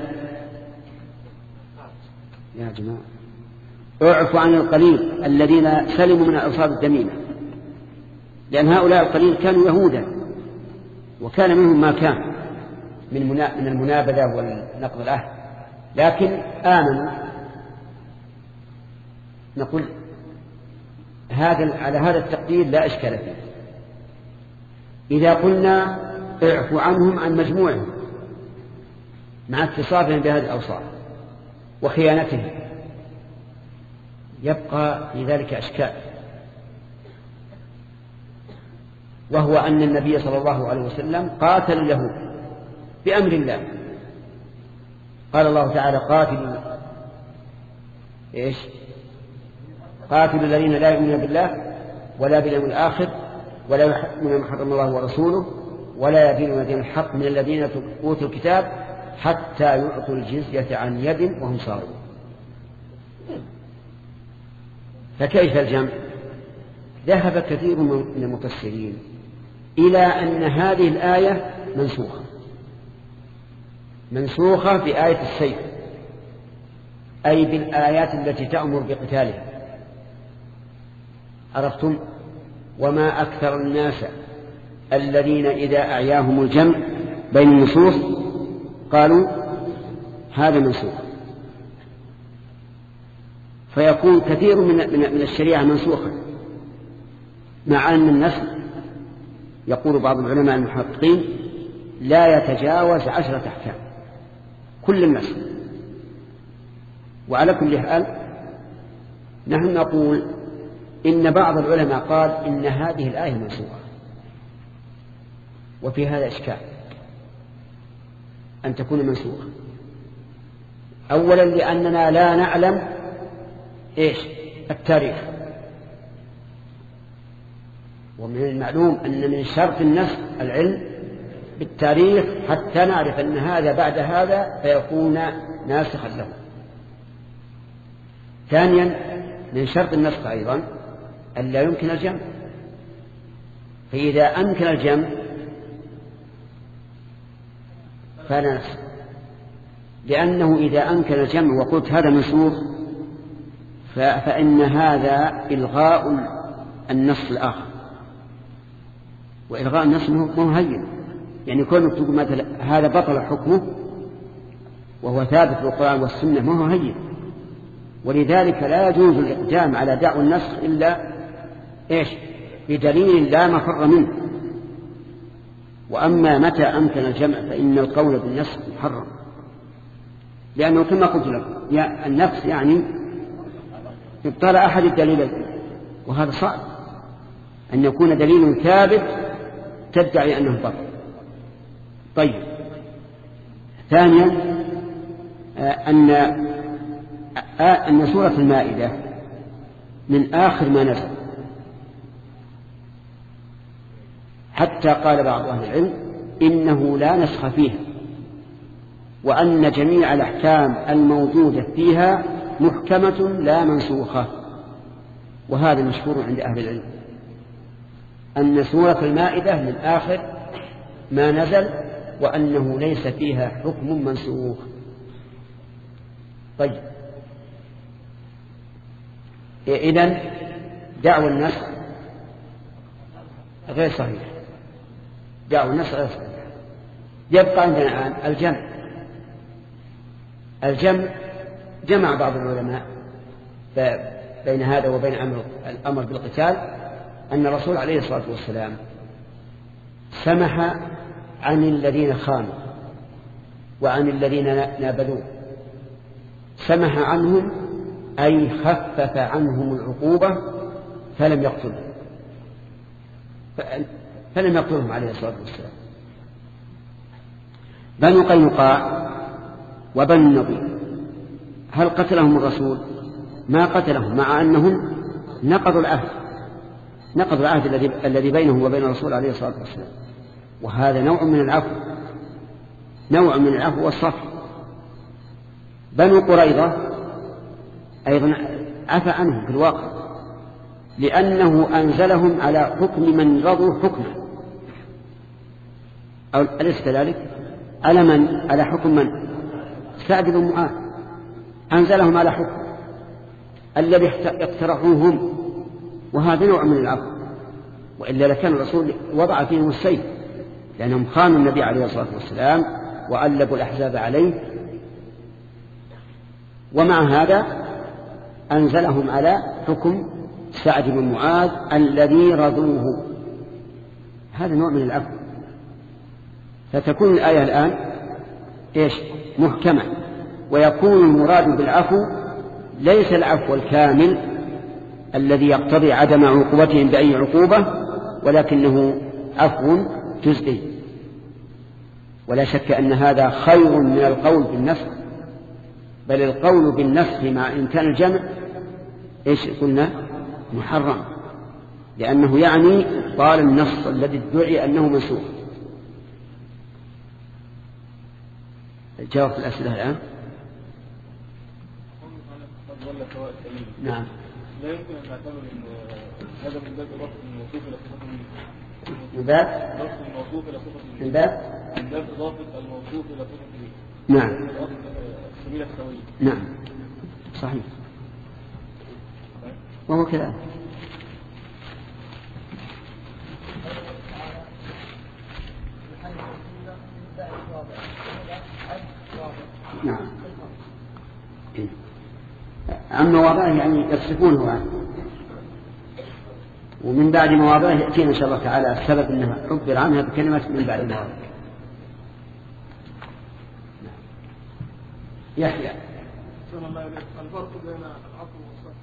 يا جماعة؟ اعفوا عن القليل الذين سلموا من الأوصاف الذميمة، لأن هؤلاء القليل كانوا يهودا، وكان منهم ما كان من من المنابذة والنقض العهد، لكن آمنوا. نقول هذا على هذا التقدير لا إشكال فيه. إذا قلنا اعفوا عنهم عن مجموعهم مع اتصافهم بهذه الأوصاف وخيانتهم، يبقى في ذلك أشكال، وهو أن النبي صلى الله عليه وسلم قاتل اليهود بأمر الله. قال الله تعالى قاتلوا إيش؟ قاتل الذين لا يؤمنون بالله ولا باليوم الآخر ولا يحرمون ما حرم الله ورسوله ولا يدينون دين الحق من الذين أوتوا الكتاب حتى يعطوا الجزية عن يد وهم صاغرون. فكيف الجمع؟ ذهب كثير من المفسرين إلى أن هذه الآية منسوخة منسوخة بآية السيف، أي بالآيات التي تأمر بقتالها. عرفتم؟ وما أكثر الناس الذين إذا أعياهم الجمع بين النصوص قالوا هذا منسوخ، فيكون كثير من من الشريعة منسوخة، مع أن النسخ يقول بعض العلماء المحققين لا يتجاوز عشرة أحكام كل النسخ. وعلى كل حال نحن نقول إن بعض العلماء قال إن هذه الآية منسوخة، وفي هذا إشكال أن تكون منسوخة. أولا لأننا لا نعلم إيش التاريخ، ومن المعلوم أن من شرط النسخ العلم بالتاريخ حتى نعرف أن هذا بعد هذا فيكون ناسخا له. ثانيا من شرط النسخ أيضا أن لا يمكن الجمع، فإذا أمكن الجمع فلا نسخ، لأنه إذا أمكن الجمع وقلت هذا منسوخ فإن هذا إلغاء النص الآخر، وإلغاء النص مو هين، يعني كونك تقول مثلا هذا بطل حكمه وهو ثابت في القرآن والسنة ما هو هين. ولذلك لا يجوز الإقدام على دعوى النسخ إلا إيش بدليل لا مفر منه. وأما متى أمكن الجمع فإن القول بالنسخ محرم، لأنه كما قلت لكم يا النفس يعني ابطال أحد الدليلين، وهذا صعب أن يكون دليل ثابت تدعي أنه بطل. طيب ثانيا أن أن سورة المائدة من آخر ما نزل، حتى قال بعض أهل العلم إنه لا نسخ فيها، وأن جميع الأحكام الموجودة فيها محكمة لا منسوخة. وهذا مشهور عند أهل العلم أن سورة المائدة من آخر ما نزل، وأنه ليس فيها حكم منسوخ. طيب إذن دعوى النسخ غير صحيح، دعوى النسخ غير صحيح. يبقى عندنا الآن الجمع. الجمع جمع بعض العلماء بين هذا وبين الأمر بالقتال أن الرسول عليه الصلاة والسلام سمح عن الذين خانوا وعن الذين نابذوه، سمح عنهم أي خفف عنهم العقوبة فلم يقتلهم فلم يقتلهم عليه الصلاة والسلام. بنو قينقاع وبنو النضير هل قتلهم الرسول؟ ما قتلهم، مع أنهم نقضوا العهد نقضوا العهد الذي الذي بينهم وبين الرسول عليه الصلاة والسلام، وهذا نوع من العفو نوع من العفو والصفح. بنو قريظة أيضا عفى عنهم في الواقع، لأنه أنزلهم على حكم من رضوا حكمه، أو أليس كذلك؟ على من؟ على حكم من؟ سعد بن معاذ أنزلهم على حكم الذي اقترحوهم، وهذا نوع من العفو. وإلا لكان الرسول وضع فيهم السيف، لأنهم خانوا النبي عليه الصلاة والسلام وألبوا الأحزاب عليه، ومع هذا أنزلهم على حكم سعد بن معاذ الذي رضوه. هذا نوع من العفو. فتكون الآية الآن إيش؟ محكمة، ويكون المراد بالعفو ليس العفو الكامل الذي يقتضي عدم عقوبتهم بأي عقوبة، ولكنه عفو جزئي. ولا شك أن هذا خير من القول بالنسخ، بل القول بالنسخ مع إمكان الجمع إيش قلنا محرم، لأنه يعني طال النص الذي ادعي أنه منسوخ. الجواب في الأسئلة الآن. نعم. لا يمكن أن نعتبر أن هذا من باب رفض الموصوف إلى صفة من باب رفض الموصوف إلى صفة من باب من باب إضافة الموصوف إلى صفة نعم السبيل السوي. نعم صحيح وهو كذا. نعم. عن مواضعه يعني يصرفونه عنه، ومن بعد مواضعه يأتينا إن شاء الله تعالى السبب أنها عبر عنها بكلمة من بعد مواضعه. يحيى الفرق بين العفو والصفح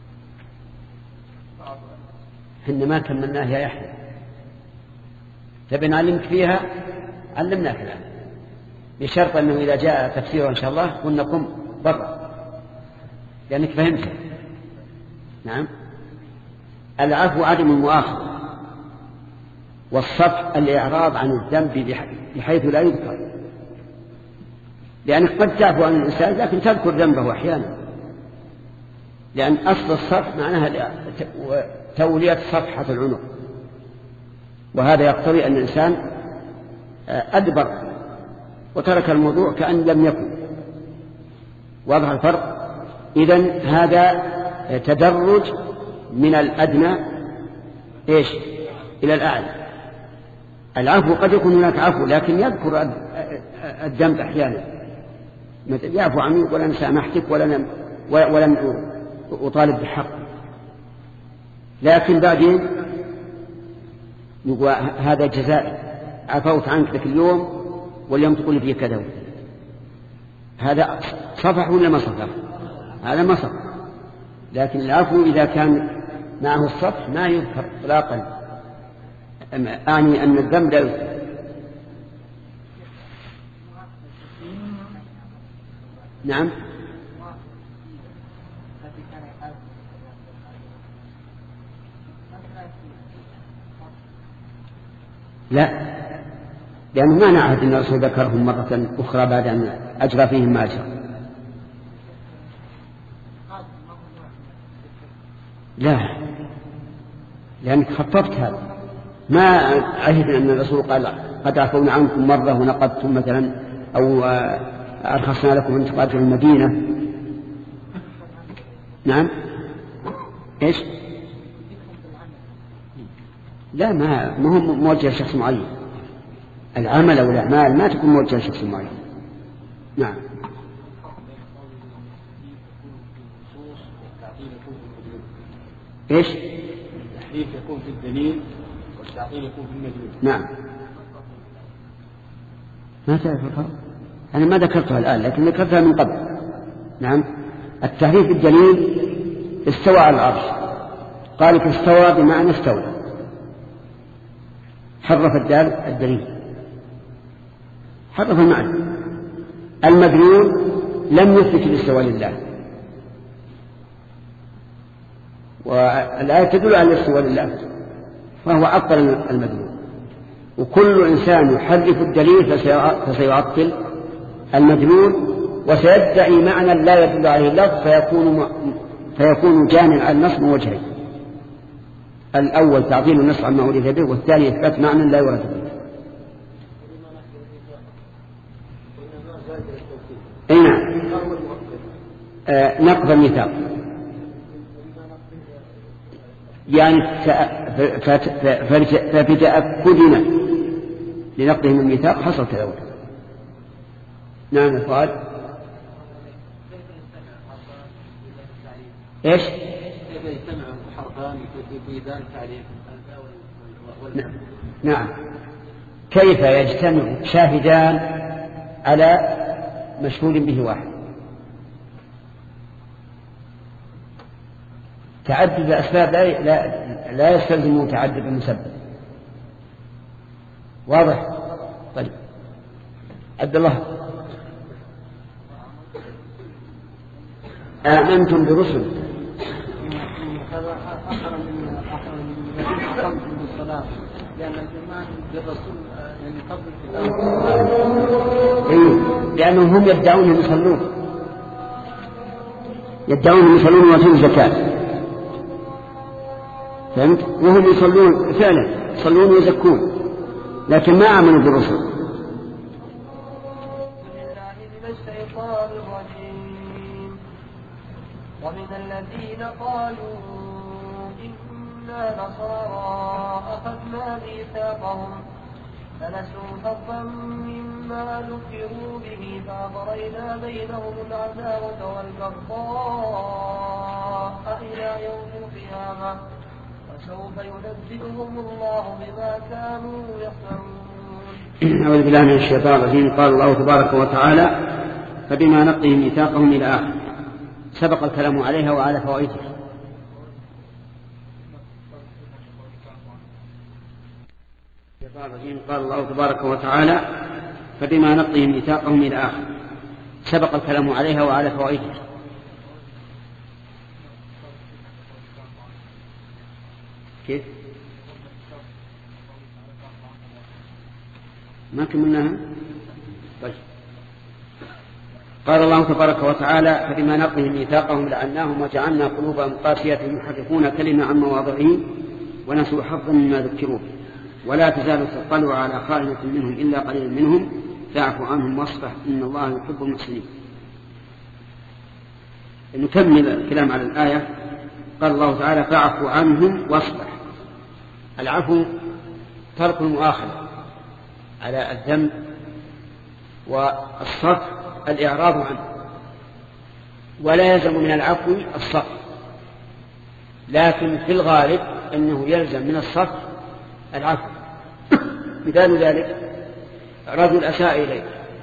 حين ما كملناه يا يحيى، تبي نعلمك فيها علمناك الآن، بشرط أنه إذا جاء تفسيره إن شاء الله قلنا قم برا لأنك فهمت. نعم. العفو عدم المؤاخذة، والصفح الإعراض عن الذنب بحيث لا يذكر، لأنك قد تعفو عن الإنسان لكن تذكر ذنبه أحيانا، لأن أصل الصفح معناها تولية صفحة العنق، وهذا يقتضي أن الإنسان أدبر وترك الموضوع كأن لم يكن. واضح الفرق؟ إذن هذا تدرج من الأدنى إيش إلى الأعلى. العفو قد يكون هناك عفو لكن يذكر الذنب أحيانا، يعفو عنك ولن سامحتك ولن ولن أطالب بحق، لكن بعدين يقول هذا جزاء، عفوت عنك ذاك اليوم واليوم تقول لي كذا. هذا صفح ولا ما صفح؟ هذا ما صفح. لكن العفو إذا كان معه الصفح ما يذكر إطلاقا، أعني أن الذنب لا يذكر. نعم. لا، لأنه ما نعهد أن الرسول ذكرهم مرة أخرى بعد أن أجرى فيهم ما أجرى. لا، لأنك خطبت هذا، ما عهد أن الرسول قال قد عفونا عنكم مرة ونقضتم مثلا أو أرخصنا لكم أن تقاتلوا المدينة. نعم. إيش؟ لا، ما ما هو موجه لشخص معين. العمل أو الأعمال ما تكون موجهة لشخص معين. نعم. إيش؟ التحريف يكون في الدليل والتعطيل يكون في المدلول. نعم. ما تعرف الفرق؟ أنا ما ذكرتها الآن لكن ذكرتها من قبل. نعم. التحريف بالدليل استوى على العرش، قال لك استوى بمعنى استوى، حرف الدال الدليل، حرف المعنى. المدلول لم يثبت الاستواء لله، والآية تدل على الاستواء لله، فهو عطل المدلول. وكل إنسان يحرف الدليل فسيعطل المدلول وسيدعي معنى لا يدل عليه اللفظ، فيكون فيكون جانعا على النص من وجهين: الأول تعطيل النص عما أريد به، والثاني إثبات معنى لا يراد به. أي نعم. آه نقض الميثاق يعني فبتأكدنا لنقضهم الميثاق حصل كذا. نعم. قال ايش؟ كيف يجتمع حرفان في ذلك تعريف؟ نعم. كيف يجتمع شاهدان على مشهود به واحد؟ تعدد الأسباب لا لا, لا يستلزم تعدد المسبب. واضح؟ طيب عبد الله. آمنتم برسل هذا أحرم من أحرم من الذين أقمتم بالصلاة، لأن الإيمان بالرسول يعني قبل الكتاب. إيه، لأنهم هم يدعون أن يصلون يدعون أن يصلون ويؤتون الزكاة، فهمت؟ وهم يصلون فعلا، يصلون ويزكون، لكن ما آمنوا بالرسل. ومن الذين قالوا إنا نصارى أخذنا ميثاقهم فنسوا حظا مما ذكروا به فأغرينا بينهم العداوة والبغضاء إلى يوم القيامة وسوف ينبئهم الله بما كانوا يصنعون. أعوذ بالله من الشيطان الرجيم. قال الله تبارك وتعالى: فبما نقضهم ميثاقهم إلى آخر. سبق الكلام عليها وعلى فوائدها. قال الله تبارك وتعالى: فبما نقضهم ميثاقهم إلى آخر. سبق الكلام عليها وعلى فوائدها. كيف؟ ما كملناها؟ طيب. قال الله تبارك وتعالى: فبما نقضهم ميثاقهم لعناهم وجعلنا قلوبهم قاسية يحرفون كلمة عن مواضعه ونسوا حظا مما ذكروا به ولا تزال تطلع على خائنة منهم إلا قليل منهم فاعف عنهم واصفح إن الله يحب المحسنين. نكمل الكلام على الآية. قال الله تعالى: فاعف عنهم واصفح. العفو ترك المؤاخذة على الذنب، والصفح الإعراض عنه، ولا يلزم من العفو الصفح، لكن في الغالب أنه يلزم من الصفح العفو. مثال ذلك: رجل أساء إليك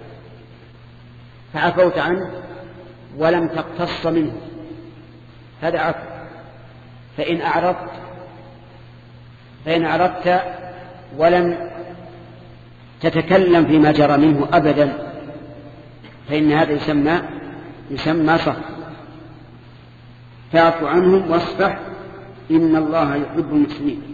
فعفوت عنه ولم تقتص منه، هذا عفو. فإن أعرضت فإن أعرضت ولم تتكلم فيما جرى منه أبدا فإن هذا يسمى يسمى صفح. فاعف عنهم واصفح إن الله يحب المحسنين.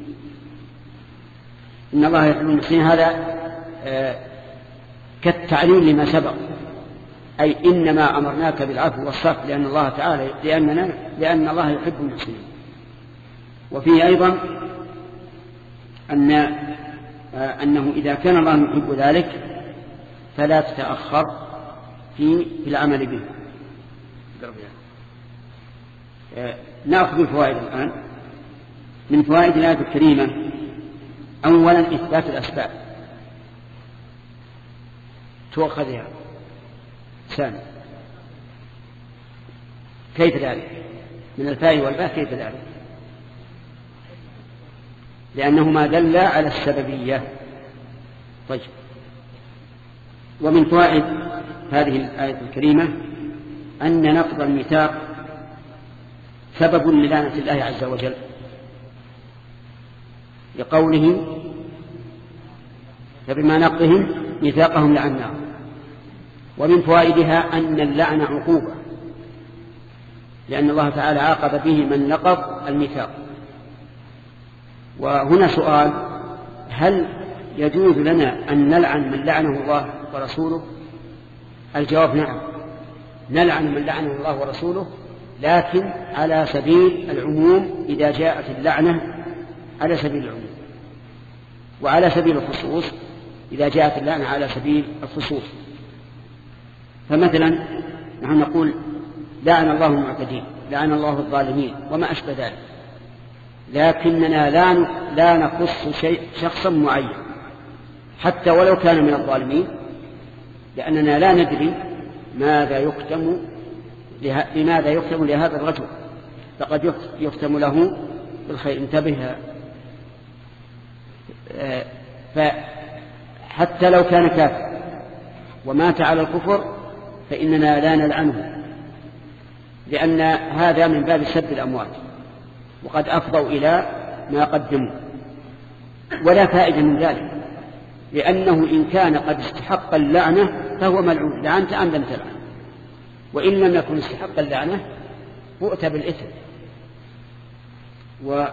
إن الله يحب المحسنين هذا آه كالتعليل لما سبق، أي إنما أمرناك بالعفو والصفح لأن الله تعالى لأننا لأن الله يحب المحسنين. وفيه أيضا أن آه أنه إذا كان الله يحب ذلك فلا تتأخر في العمل به. آه نأخذ الفوائد الآن. من فوائد الآية الكريمة: أولا إثبات الأسباب، تؤخذها. ثانيا كيف ذلك؟ من الفاء والباء كيف ذلك؟ لأنهما دل على السببية. طيب. ومن فوائد هذه الآية الكريمة أن نقض الميثاق سبب للعنة الله عز وجل، لقوله: فبما نقضهم ميثاقهم لعناهم. ومن فوائدها أن اللعن عقوبة، لأن الله تعالى عاقب به من نقض الميثاق. وهنا سؤال: هل يجوز لنا أن نلعن من لعنه الله ورسوله؟ الجواب: نعم، نلعن من لعنه الله ورسوله، لكن على سبيل العموم إذا جاءت اللعنة على سبيل العموم، وعلى سبيل الخصوص إذا جاءت اللعنة على سبيل الخصوص. فمثلا نحن نقول: لعن الله المعتدين، لعن الله الظالمين، وما أشبه ذلك، لكننا لا لا نخص شيء شخصا معين حتى ولو كان من الظالمين، لأننا لا ندري ماذا يختم لماذا يختم لهذا الرجل، فقد يختم له بالخير. انتبه. فحتى لو كان كافر ومات على الكفر فإننا لا نلعنه، لأن هذا من باب سب الأموات، وقد أفضوا إلى ما قدموا. ولا فائدة من ذلك، لأنه إن كان قد استحق اللعنة فهو ملعون، لعنت أم لم تلعن. وإن لم يكن استحق اللعنة بؤت بالإثم. ومن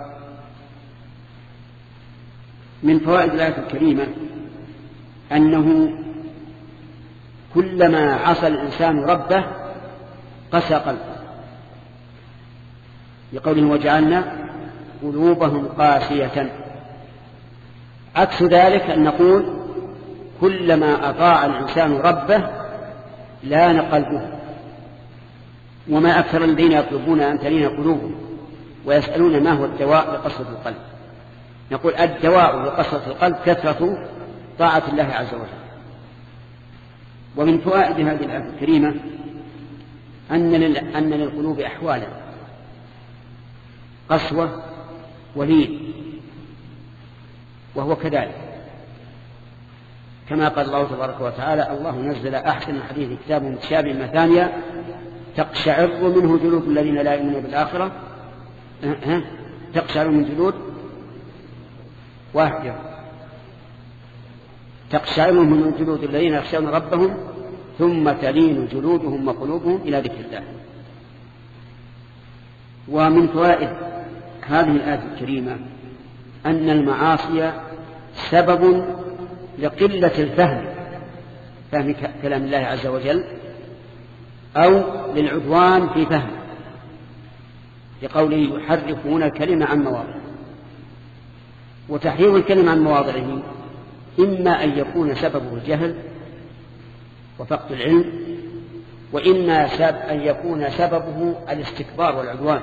فوائد الآية الكريمة أنه كلما عصى الإنسان ربه قسى قلبه، لقوله وجعلنا قلوبهم قاسية. عكس ذلك أن نقول كلما أطاع الإنسان ربه لان قلبه. وما أكثر الذين يطلبون أن تلين قلوبهم ويسألون ما هو الدواء لقسوة القلب. نقول الدواء لقسوة القلب كثرة طاعة الله عز وجل. ومن فوائد هذه الآية الكريمة أن للقلوب أحوالا، قسوة ولين، وهو كذلك كما قال الله تبارك وتعالى الله نزل أحسن الحديث كتاب متشابه مثانيا تقشعر منه جلود الذين لا يؤمنون بالآخرة تقشعر من جلود واحد تقشعر من جلود الذين يخشون ربهم ثم تلين جلودهم وقلوبهم إلى ذكر الله. ومن فوائد هذه الآية الكريمة أن المعاصي سبب لقلة الفهم فهم كلام الله عز وجل أو للعدوان في فهم، لقوله يحرفون الكلمة عن مواضعه. وتحريف الكلمة عن مواضعه إما أن يكون سببه الجهل وفقد العلم، وإما أن يكون سببه الاستكبار والعدوان.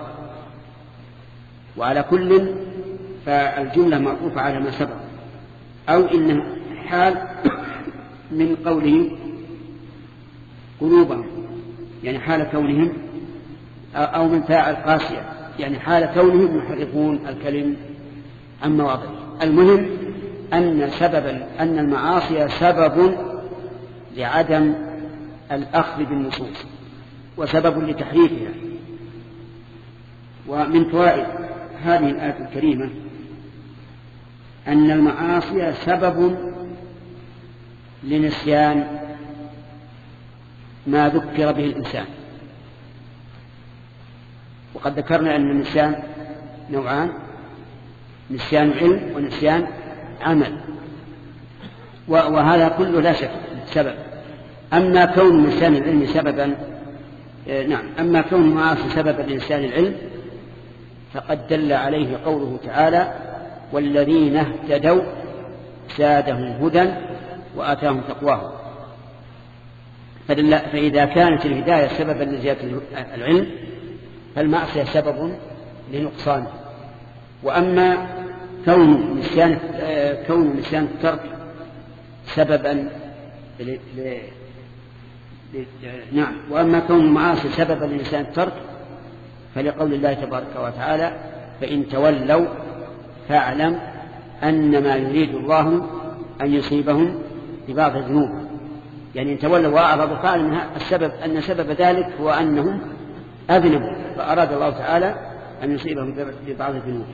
وعلى كل فالجملة معطوفة على ما سبق، أو إن حال من قوله قلوبهم يعني حال كونهم، أو من فاعل قاسية يعني حال كونهم يحرفون الكلم عن مواضعه. المهم أن سبب أن المعاصي سبب لعدم الأخذ بالنصوص وسبب لتحريفها. ومن فوائد هذه الآية الكريمة أن المعاصي سبب لنسيان ما ذكر به الإنسان. وقد ذكرنا أن النسيان نوعان: نسيان علم ونسيان عمل، وهذا كله لا شك سبب. أما كون نسيان العلم سببا نعم أما كون المعاصي سببا لنسيان العلم فقد دل عليه قوله تعالى والذين اهتدوا زادهم هدى وآتاهم تقواهم. فإذا كانت الهداية سببا لزيادة العلم فالمعصية سبب لنقصانه. وأما كون نسيان كون نسيان الترك سببا ل... ل... ل... نعم وأما كون المعاصي سببا لنسيان الترك فلقول الله تبارك وتعالى فإن تولوا فاعلم أنما يريد الله أن يصيبهم ببعض الذنوب. يعني إن تولوا وأعرضوا فاعلم السبب أن سبب ذلك هو أنهم أذنبوا، فأراد الله تعالى أن يصيبهم ببعض الذنوب.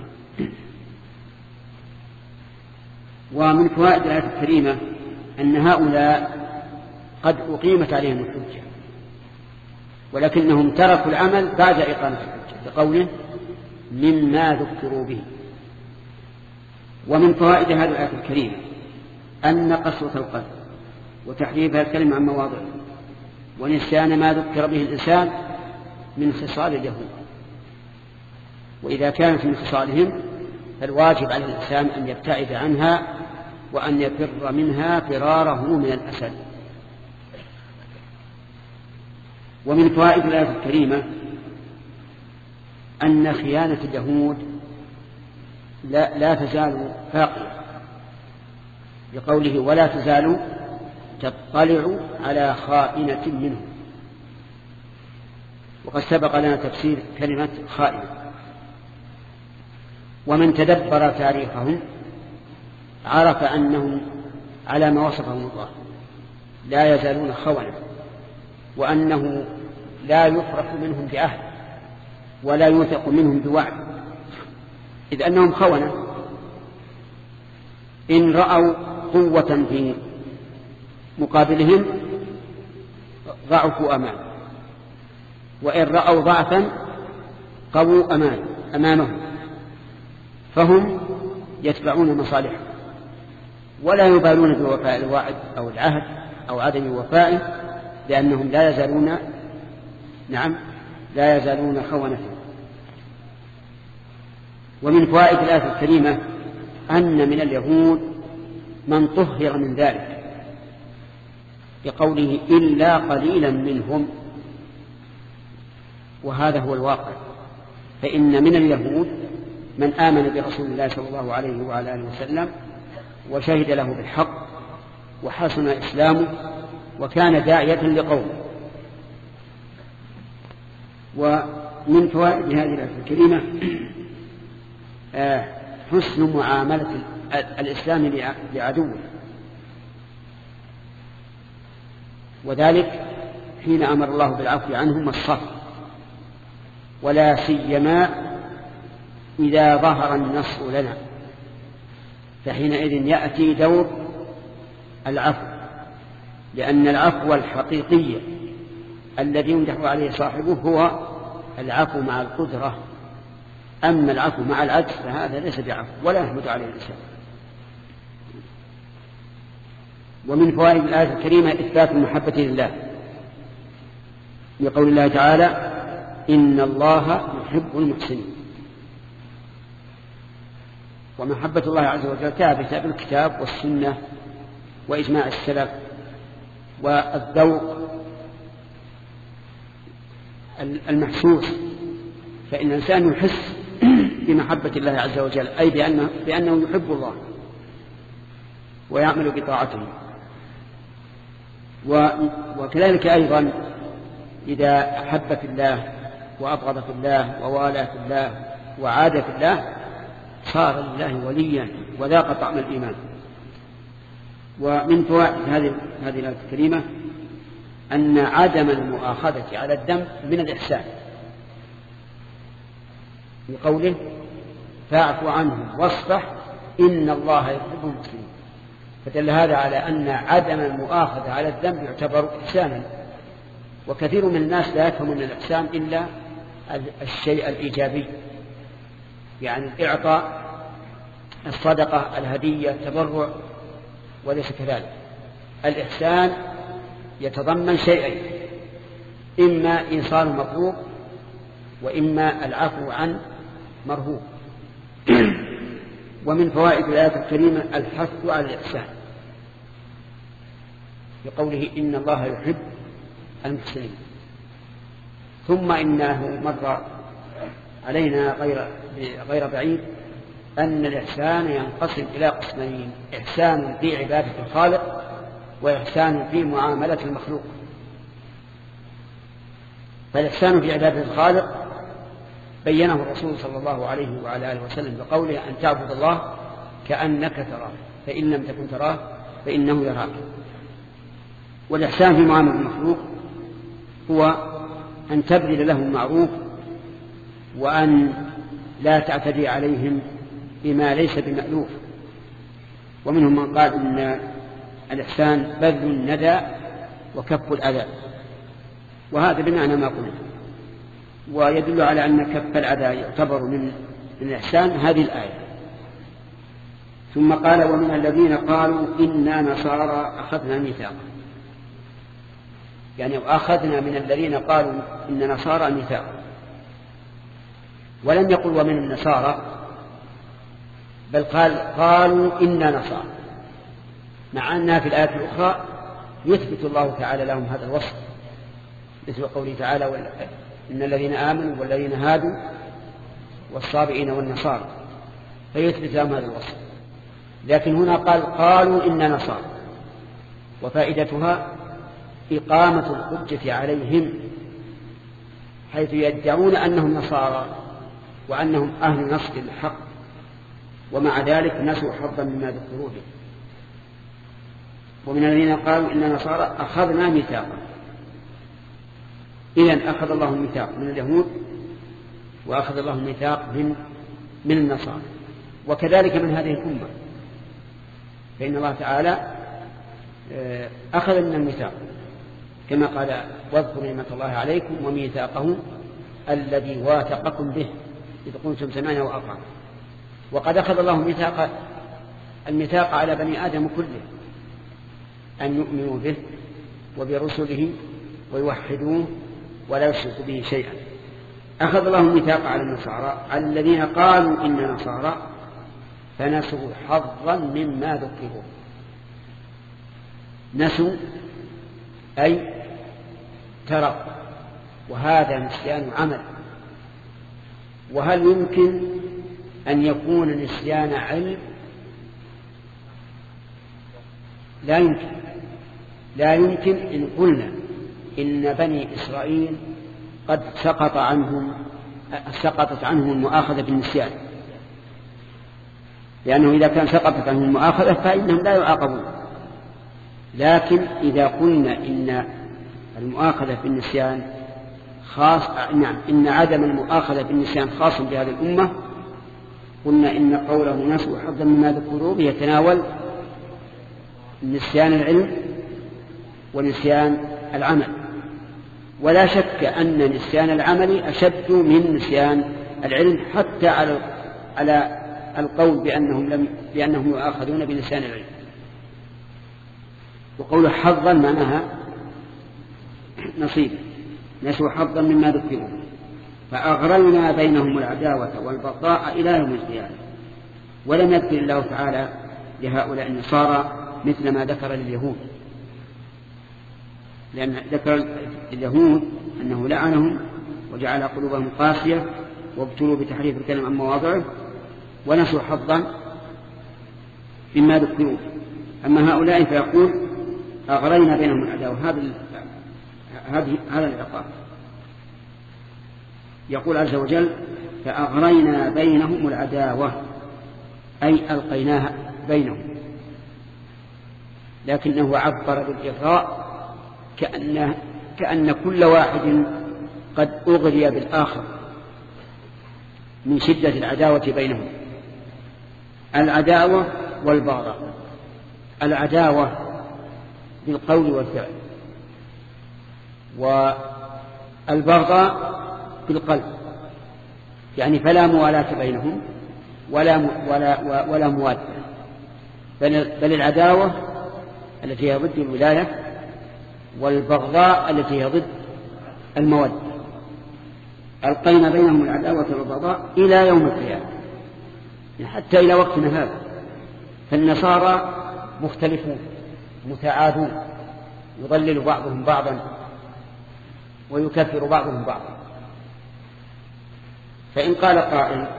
ومن فوائد الآية الكريمة أن هؤلاء قد أقيمت عليهم الحجة ولكنهم تركوا العمل بعد إقامة الحجة لقوله مما ذكروا به. ومن فوائد هذه الآية الكريمة أن قسوة القلب وتحريفها الكلمة عن مواضعه ونسيان ما ذكر به الإنسان من خصال اليهود. وإذا كانت من خصالهم فالواجب على الإنسان أن يبتعد عنها وأن يفر منها فراره من الأسد. ومن فوائد الآية الكريمة أن خيانة اليهود لا, لا تزال باقية لقوله ولا تزال تطلع على خائنة منهم. وقد سبق لنا تفسير كلمة خائنة. ومن تدبر تاريخهم عرف أنهم على ما وصفهم الله لا يزالون خونة، وأنه لا يفرق منهم بعهد ولا يوثق منهم بوعد، إذ أنهم خونة. إن رأوا قوة في مقابلهم ضعفوا أمامه، وإن رأوا ضعفا قووا أمان أمامهم، فهم يتبعون مصالحهم ولا يبالون بوفاء الوعد أو العهد أو عدم وفائه، لأنهم لا يزالون نعم لا يزالون خونة. ومن فوائد الآية الكريمة أن من اليهود من طهر من ذلك بقوله إلا قليلا منهم، وهذا هو الواقع. فإن من اليهود من آمن برسول الله صلى الله عليه وعلى آله وسلم وشهد له بالحق وحسن إسلامه وكان داعية لقومه. ومن فوائد هذه الآية الكريمة حسن معاملة الإسلام لعدوه، وذلك حين أمر الله بالعفو عنهم والصفح، ولا سيما إذا ظهر النصر لنا، فحينئذ يأتي دور العفو، لأن العفو الحقيقي الذي يمدح عليه صاحبه هو العفو مع القدرة، أما العفو مع العجز فهذا ليس بعفو ولا يحمد عليه الإنسان. ومن فوائد الآية الكريمة إثبات المحبة لله، بقول الله تعالى إن الله يحب المحسنين. ومحبة الله عز وجل ثابتة بالكتاب والسنة وإجماع السلف والذوق المحسوس، فإن الإنسان يحس بمحبة الله عز وجل، أي بأنه, بأنه يحب الله ويعمل بطاعته. وكذلك أيضا إذا أحب في الله وأبغض في الله ووالى في الله وعاد في الله صار لله وليا وذاق طعم الإيمان. ومن فوائد هذه هذه الآية الكريمة أن عدم المؤاخذة على الذنب من الإحسان، بقوله فاعف عنهم واصفح إن الله يحب المحسنين، فدل هذا على أن عدم المؤاخذة على الذنب يعتبر إحسانا. وكثير من الناس لا يفهم من الإحسان إلا الشيء الإيجابي، يعني الإعطاء، الصدقة، الهدية، التبرع، وليس كذلك. الإحسان يتضمن شيئين، إما إيصال مطلوب وإما العفو عن مرهوب. ومن فوائد الآية الكريمة الحث على الإحسان، بقوله إن الله يحب المحسنين. ثم إنه مر علينا غير غير بعيد أن الإحسان ينقسم إلى قسمين: إحسان في عبادة الخالق وإحسان في معاملة المخلوق. فالإحسان في عبادة الخالق بينه الرسول صلى الله عليه وعلى آله وسلم بقوله أن تعبد الله كأنك تراه فإن لم تكن تراه فإنه يراك. والإحسان في معاملة المخلوق هو أن تبذل لهم المعروف وأن لا تعتدي عليهم بما ليس بمألوف. ومنهم من قال إن الإحسان بذل الندى وكف الأذى، وهذا بمعنى ما قلنا. ويدل على أن كف الأذى يعتبر من من الإحسان هذه الآية. ثم قال ومن الذين قالوا إنا نصارى أخذنا ميثاقا، يعني أخذنا من الذين قالوا إن نصارى ميثاقا، ولم يقل ومن النصارى، بل قال قالوا إنا نصارى، مع أنها في الآية الأخرى يثبت الله تعالى لهم هذا الوصف، مثل قوله تعالى إن الذين آمنوا والذين هادوا والصابئين والنصارى، فيثبت لهم هذا الوصف. لكن هنا قال قالوا إنا نصارى، وفائدتها إقامة الحجة عليهم، حيث يدعون أنهم نصارى وأنهم أهل نصر الحق، ومع ذلك نسوا حظا مما ذكروا به. ومن الذين قالوا إن نصارى أخذنا ميثاقا، إذن أخذ الله الميثاق من اليهود وأخذ الله الميثاق من من النصارى، وكذلك من هذه الأمة، فإن الله تعالى أخذ من الميثاق كما قال واذكروا نعمة الله عليكم وميثاقه الذي واثقكم به إذ قلتم سمعنا وأطعنا. وقد أخذ الله ميثاق الميثاق على بني آدم كله أن يؤمنوا به وبرسله ويوحدوه ولا يشركوا به شيئا. أخذ الله الميثاق على النصارى الذين قالوا إن نصارى فنسوا حظا مما ذكروا. نسوا أي ترك، وهذا نسيان عمل. وهل يمكن أن يكون نسيان علم؟ لا يمكن. لا يمكن إن قلنا إن بني إسرائيل قد سقط عنهم سقطت عنهم المؤاخذة بالنسيان، لأنه إذا كان سقطت عنهم المؤاخذة فإنهم لا يعاقبون. لكن إذا قلنا إن المؤاخذة بالنسيان خاص، نعم إن عدم المؤاخذة بالنسيان خاص بهذه الأمة، قلنا إن قوله نسوا حظا مما ذكروا يتناول نسيان العلم ونسيان العمل. ولا شك أن نسيان العمل أشد من نسيان العلم، حتى على على القول بأنهم لم بأنهم يؤاخذون بنسيان العلم. وقول حظا معناها نصيب، نسوا حظا مما ذكروا فأغرينا بينهم العداوة والبغضاء إلى يوم القيامة. ولم يذكر الله تعالى لهؤلاء النصارى مثل ما ذكر لليهود، لأن ذكر اليهود أنه لعنهم وجعل قلوبهم قاسية وابتلوا بتحريف الكلام عن مواضعه ونسوا حظا مما ذكروا. أما هؤلاء فيقول أغرينا بينهم العداوة، هذه هذا العقاب. يقول عز وجل فأغرينا بينهم العداوة أي ألقيناها بينهم، لكنه عبر بالإغراء كأن, كأن كل واحد قد أغري بالآخر من شدة العداوة بينهم. العداوة والبغضاء، العداوة بالقول والفعل، والبغضاء بالقلب، يعني فلا موالاة بينهم ولا ولا ولا موادة، بل العداوة التي هي ضد الولاية والبغضاء التي هي ضد المودة. ألقينا بينهم العداوة والبغضاء إلى يوم القيامة، حتى إلى وقتنا هذا. فالنصارى مختلفون متعادون، يضلل بعضهم بعضا ويكفر بعضهم بعضا. فإن قال قائل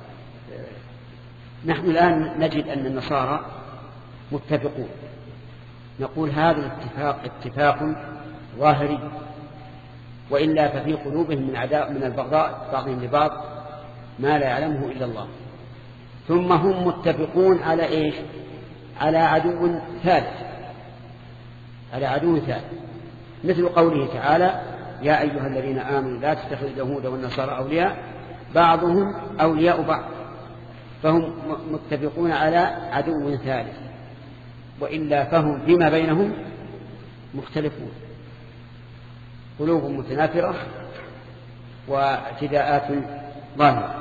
نحن الآن نجد أن النصارى متفقون، نقول هذا الاتفاق اتفاق ظاهري، وإلا ففي قلوبهم من عداء من البغضاء بعضهم لبعض ما لا يعلمه إلا الله. ثم هم متفقون على إيش؟ على عدو ثالث، على عدو ثالث، مثل قوله تعالى يا أيها الذين آمنوا لا تتخذوا اليهود والنصارى أولياء بعضهم أولياء بعض. فهم متفقون على عدو ثالث، وإلا فهم فيما بينهم مختلفون، قلوب متنافرة واعتداءات ظاهرة.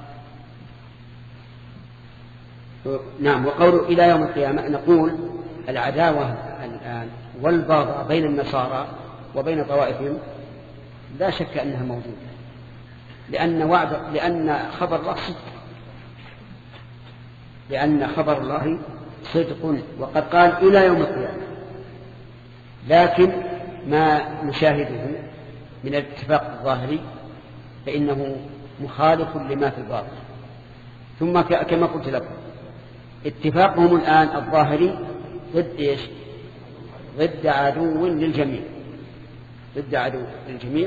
نعم. وقول إلى يوم القيامة نقول العداوة الآن والبغضاء بين النصارى وبين طوائفهم لا شك أنها موجودة، لأن وعد لأن خبر الله صدق، لأن خبر الله صدق وقد قال إلى يوم القيامة. لكن ما نشاهده من الاتفاق الظاهري فإنه مخالف لما في الباطن. ثم كما قلت لكم اتفاقهم الآن الظاهري ضد إيش؟ ضد عدو للجميع، ضد عدو للجميع.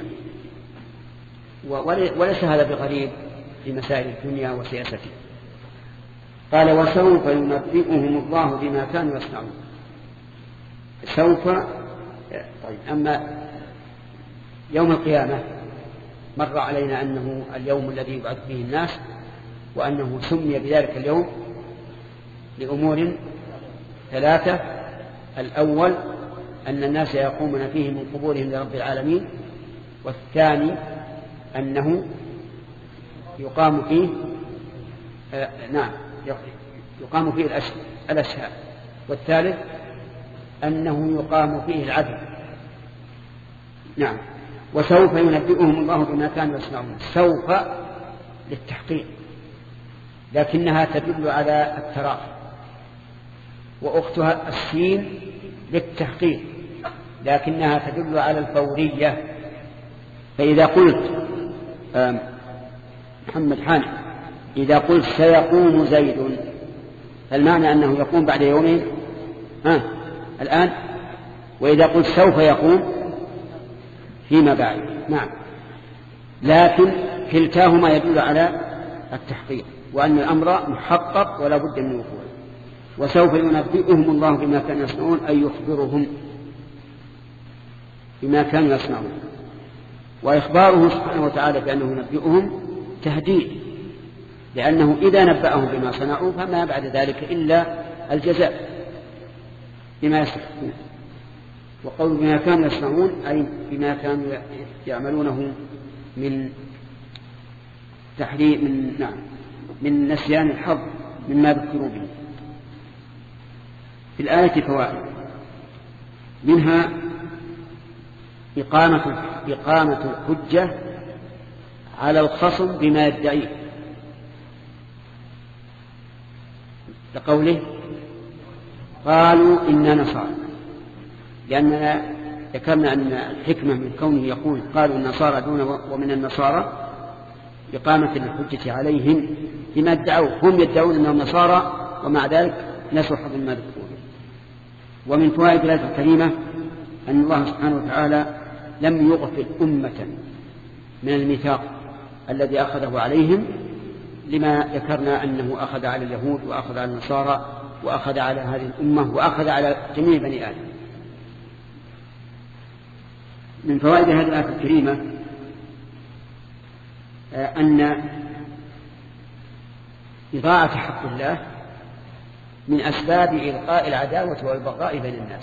وليس هذا بغريب في مسائل الدنيا وسياسته. قال وسوف ينبئهم الله بما كانوا يصنعون. سوف. طيب. أما يوم القيامة مر علينا أنه اليوم الذي يبعث فيه الناس، وأنه سمي بذلك اليوم لأمور ثلاثة. الأول أن الناس يقومون فيه من قبورهم لرب العالمين، والثاني أنه يقام فيه آه نعم يقام فيه الأشهاد، والثالث أنه يقام فيه العدل. نعم. وسوف ينبئهم الله بما كانوا يصنعون. سوف للتحقيق، لكنها تدل على التراخي، وأختها السين للتحقيق لكنها تدل على الفورية. فإذا قلت محمد حان إذا قلت سيقوم زيد، فالمعنى أنه يقوم بعد يومين ها الآن، وإذا قلت سوف يقوم فيما بعد. نعم. لكن كلتاهما يدل على التحقيق وأن الأمر محقق ولا بد من وقوعه. وسوف ينبئهم الله بما كانوا يصنعون، أي يخبرهم بما كانوا يصنعون. وإخباره سبحانه وتعالى بأنه ينبئهم تهديد، لأنه إذا نبأهم بما صنعوا فما بعد ذلك إلا الجزاء بما يستحقون. وقول بما كانوا يصنعون أي بما كانوا يعملونه من تحريم من نعم من نسيان الحظ مما ذكروا به. في الآية فوائد، منها إقامة إقامة الحجة على الخصم بما يدعيه، لقوله قالوا إننا نصارى، لأننا ذكرنا أن الحكمة من كونه يقول قالوا النصارى دون ومن النصارى إقامة الحجة عليهم بما ادعوا. هم يدعون أنهم نصارى ومع ذلك نسوا حظ ما ذكروا. ومن فوائد الآية الكريمة أن الله سبحانه وتعالى لم يغفل أمة من الميثاق الذي أخذه عليهم، لما ذكرنا أنه أخذ على اليهود وأخذ على النصارى وأخذ على هذه الأمة وأخذ على جميع بني آدم. من فوائد هذه الآية الكريمة أن إضاعة حق الله من أسباب إلقاء العداوة والبغضاء بين الناس،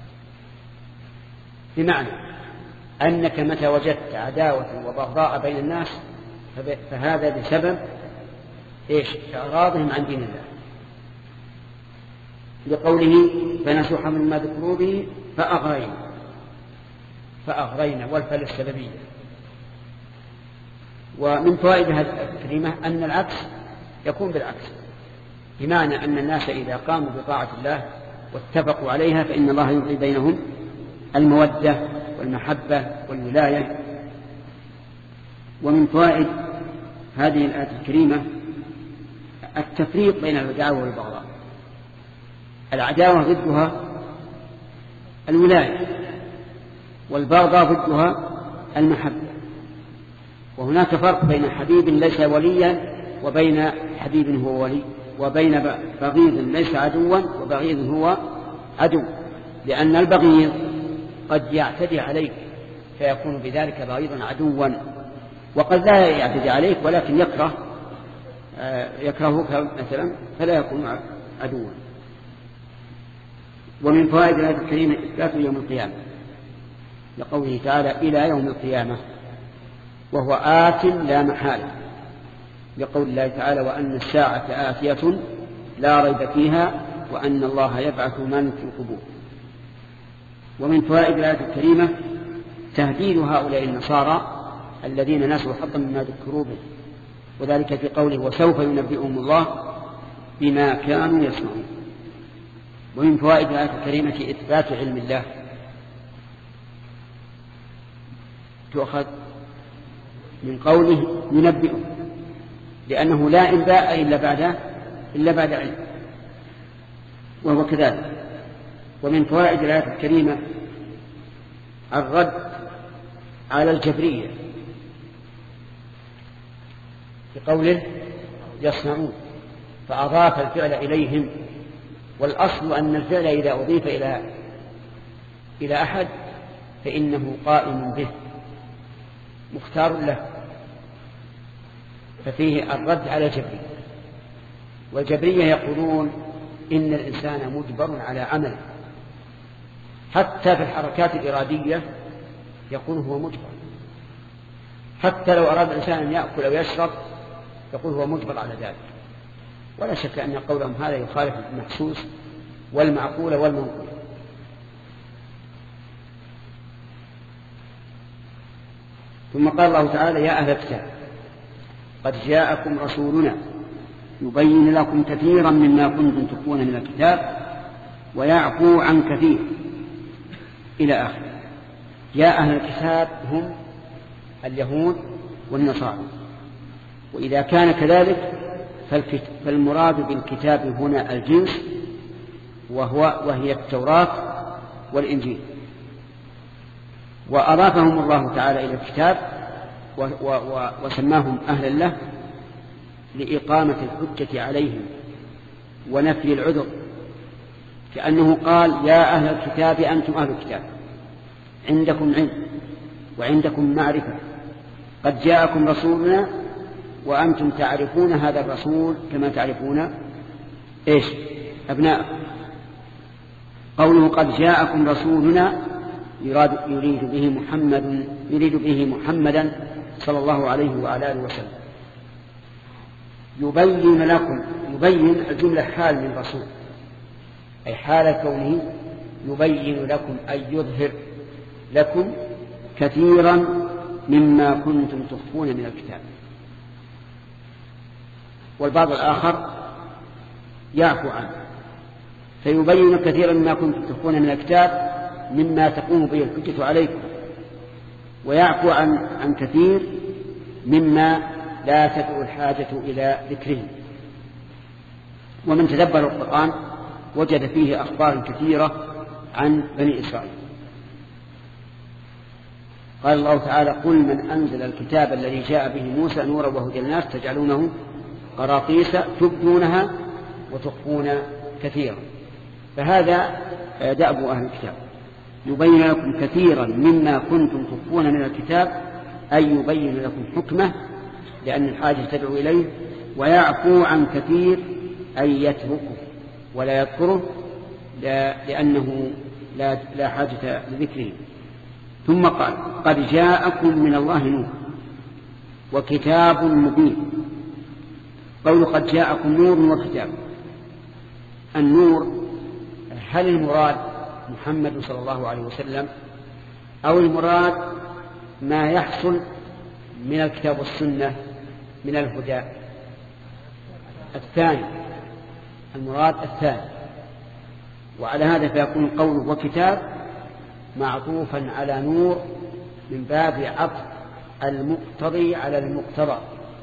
بمعنى أنك متى وجدت عداوة وبغضاء بين الناس فهذا بسبب إيش؟ إعراضهم عن دين الله، لقوله فنسوا حظا مما ذكروا به فأغرينا فأغرينا والفعل السببية. ومن فوائد هذه الكلمة أن العكس يكون بالعكس، بمعنى أن الناس إذا قاموا بطاعة الله واتفقوا عليها فإن الله يلقي بينهم المودة والمحبة والولاية. ومن فوائد هذه الآية الكريمة التفريق بين العداوة والبغضاء. العداوة ضدها الولاية، والبغضاء ضدها المحبة. وهناك فرق بين حبيب ليس وليا وبين حبيب هو ولي، وبين بغيض ليس عدوا وبغيض هو عدو، لأن البغيض قد يعتدي عليك فيكون بذلك بغيضا عدوا، وقد لا يعتدي عليك ولكن يكره يكرهك مثلا فلا يكون عدوا. ومن فوائد الآية الكريمة إثبات يوم القيامة، لقوله تعالى إلى يوم القيامة، وهو آت لا محالة، لقول الله تعالى وأن الساعة آتية لا ريب فيها وأن الله يبعث من في القبور. ومن فوائد الآية الكريمة تهديد هؤلاء النصارى الذين نسوا حظا مما ذكروا به، وذلك في قوله وسوف ينبئهم الله بما كانوا يصنعون. ومن فوائد الآية الكريمة إثبات علم الله، تؤخذ من قوله ينبئهم، لأنه لا إنباء إلا بعد إلا بعد علم، وهو كذلك. ومن فوائد الآية الكريمة الرد على الجبرية في قوله يصنعون، فأضاف الفعل إليهم، والأصل أن الفعل إذا أضيف إلى إلى أحد فإنه قائم به مختار له، ففيه الرد على الجبرية. والجبرية يقولون إن الإنسان مجبر على عمل، حتى في الحركات الإرادية يقول هو مجبر، حتى لو أراد الإنسان أن يأكل أو يشرب يقول هو مجبر على ذلك. ولا شك أن قولهم هذا يخالف المحسوس والمعقول والمنقول. ثم قال الله تعالى يا أهل الكتاب قد جاءكم رسولنا يبين لكم كثيرا مما كنتم تخفون من الكتاب ويعفو عن كثير إلى آخره. يا أهل الكتاب هم اليهود والنصارى. وإذا كان كذلك فالمراد بالكتاب هنا الجنس وهو وهي التوراة والإنجيل. وأضافهم الله تعالى إلى الكتاب وسماهم أهلا له لإقامة الحجة عليهم ونفي العذر، كأنه قال يا أهل الكتاب أنتم أهل الكتاب عندكم علم وعندكم معرفة، قد جاءكم رسولنا وأنتم تعرفون هذا الرسول كما تعرفون إيش أبناءكم. قوله قد جاءكم رسولنا يراد يريد به محمد يريد به محمدا صلى الله عليه وعلى آله وسلم. يبين لكم، يبين الجملة حال من رسول، أي حال كونه يبين لكم أي يظهر لكم كثيرا مما كنتم تخفون من الكتاب. والبعض الآخر يعفو عنه فيبين كثيرا مما كنتم تخفون من الكتاب مما تقوم به الحجة عليكم، ويعفو عن, عن كثير مما لا تدعو الحاجة إلى ذكره. ومن تدبر القرآن وجد فيه أخبار كثيرة عن بني إسرائيل. قال الله تعالى قل من أنزل الكتاب الذي جاء به موسى نورا وهدى للناس تجعلونه قراطيس تبدونها وتخفون كثيرا. فهذا دأب أهل الكتاب، يبين لكم كثيرا مما كنتم تخفون من الكتاب، أي يبين لكم حكمه لأن الحاجة تدعو إليه، ويعفو عن كثير أي يتركه ولا يذكره لأنه لا, لا حاجة لذكره. ثم قال قد جاءكم من الله نور وكتاب مبين. قول قد جاءكم نور وكتاب، النور هل المراد محمد صلى الله عليه وسلم أو المراد ما يحصل من الكتاب والسنة من الهدى؟ الثاني، المراد الثاني. وعلى هذا فيكون قوله وكتاب معطوفا على نور من باب عطف المقتضي على المقتضى.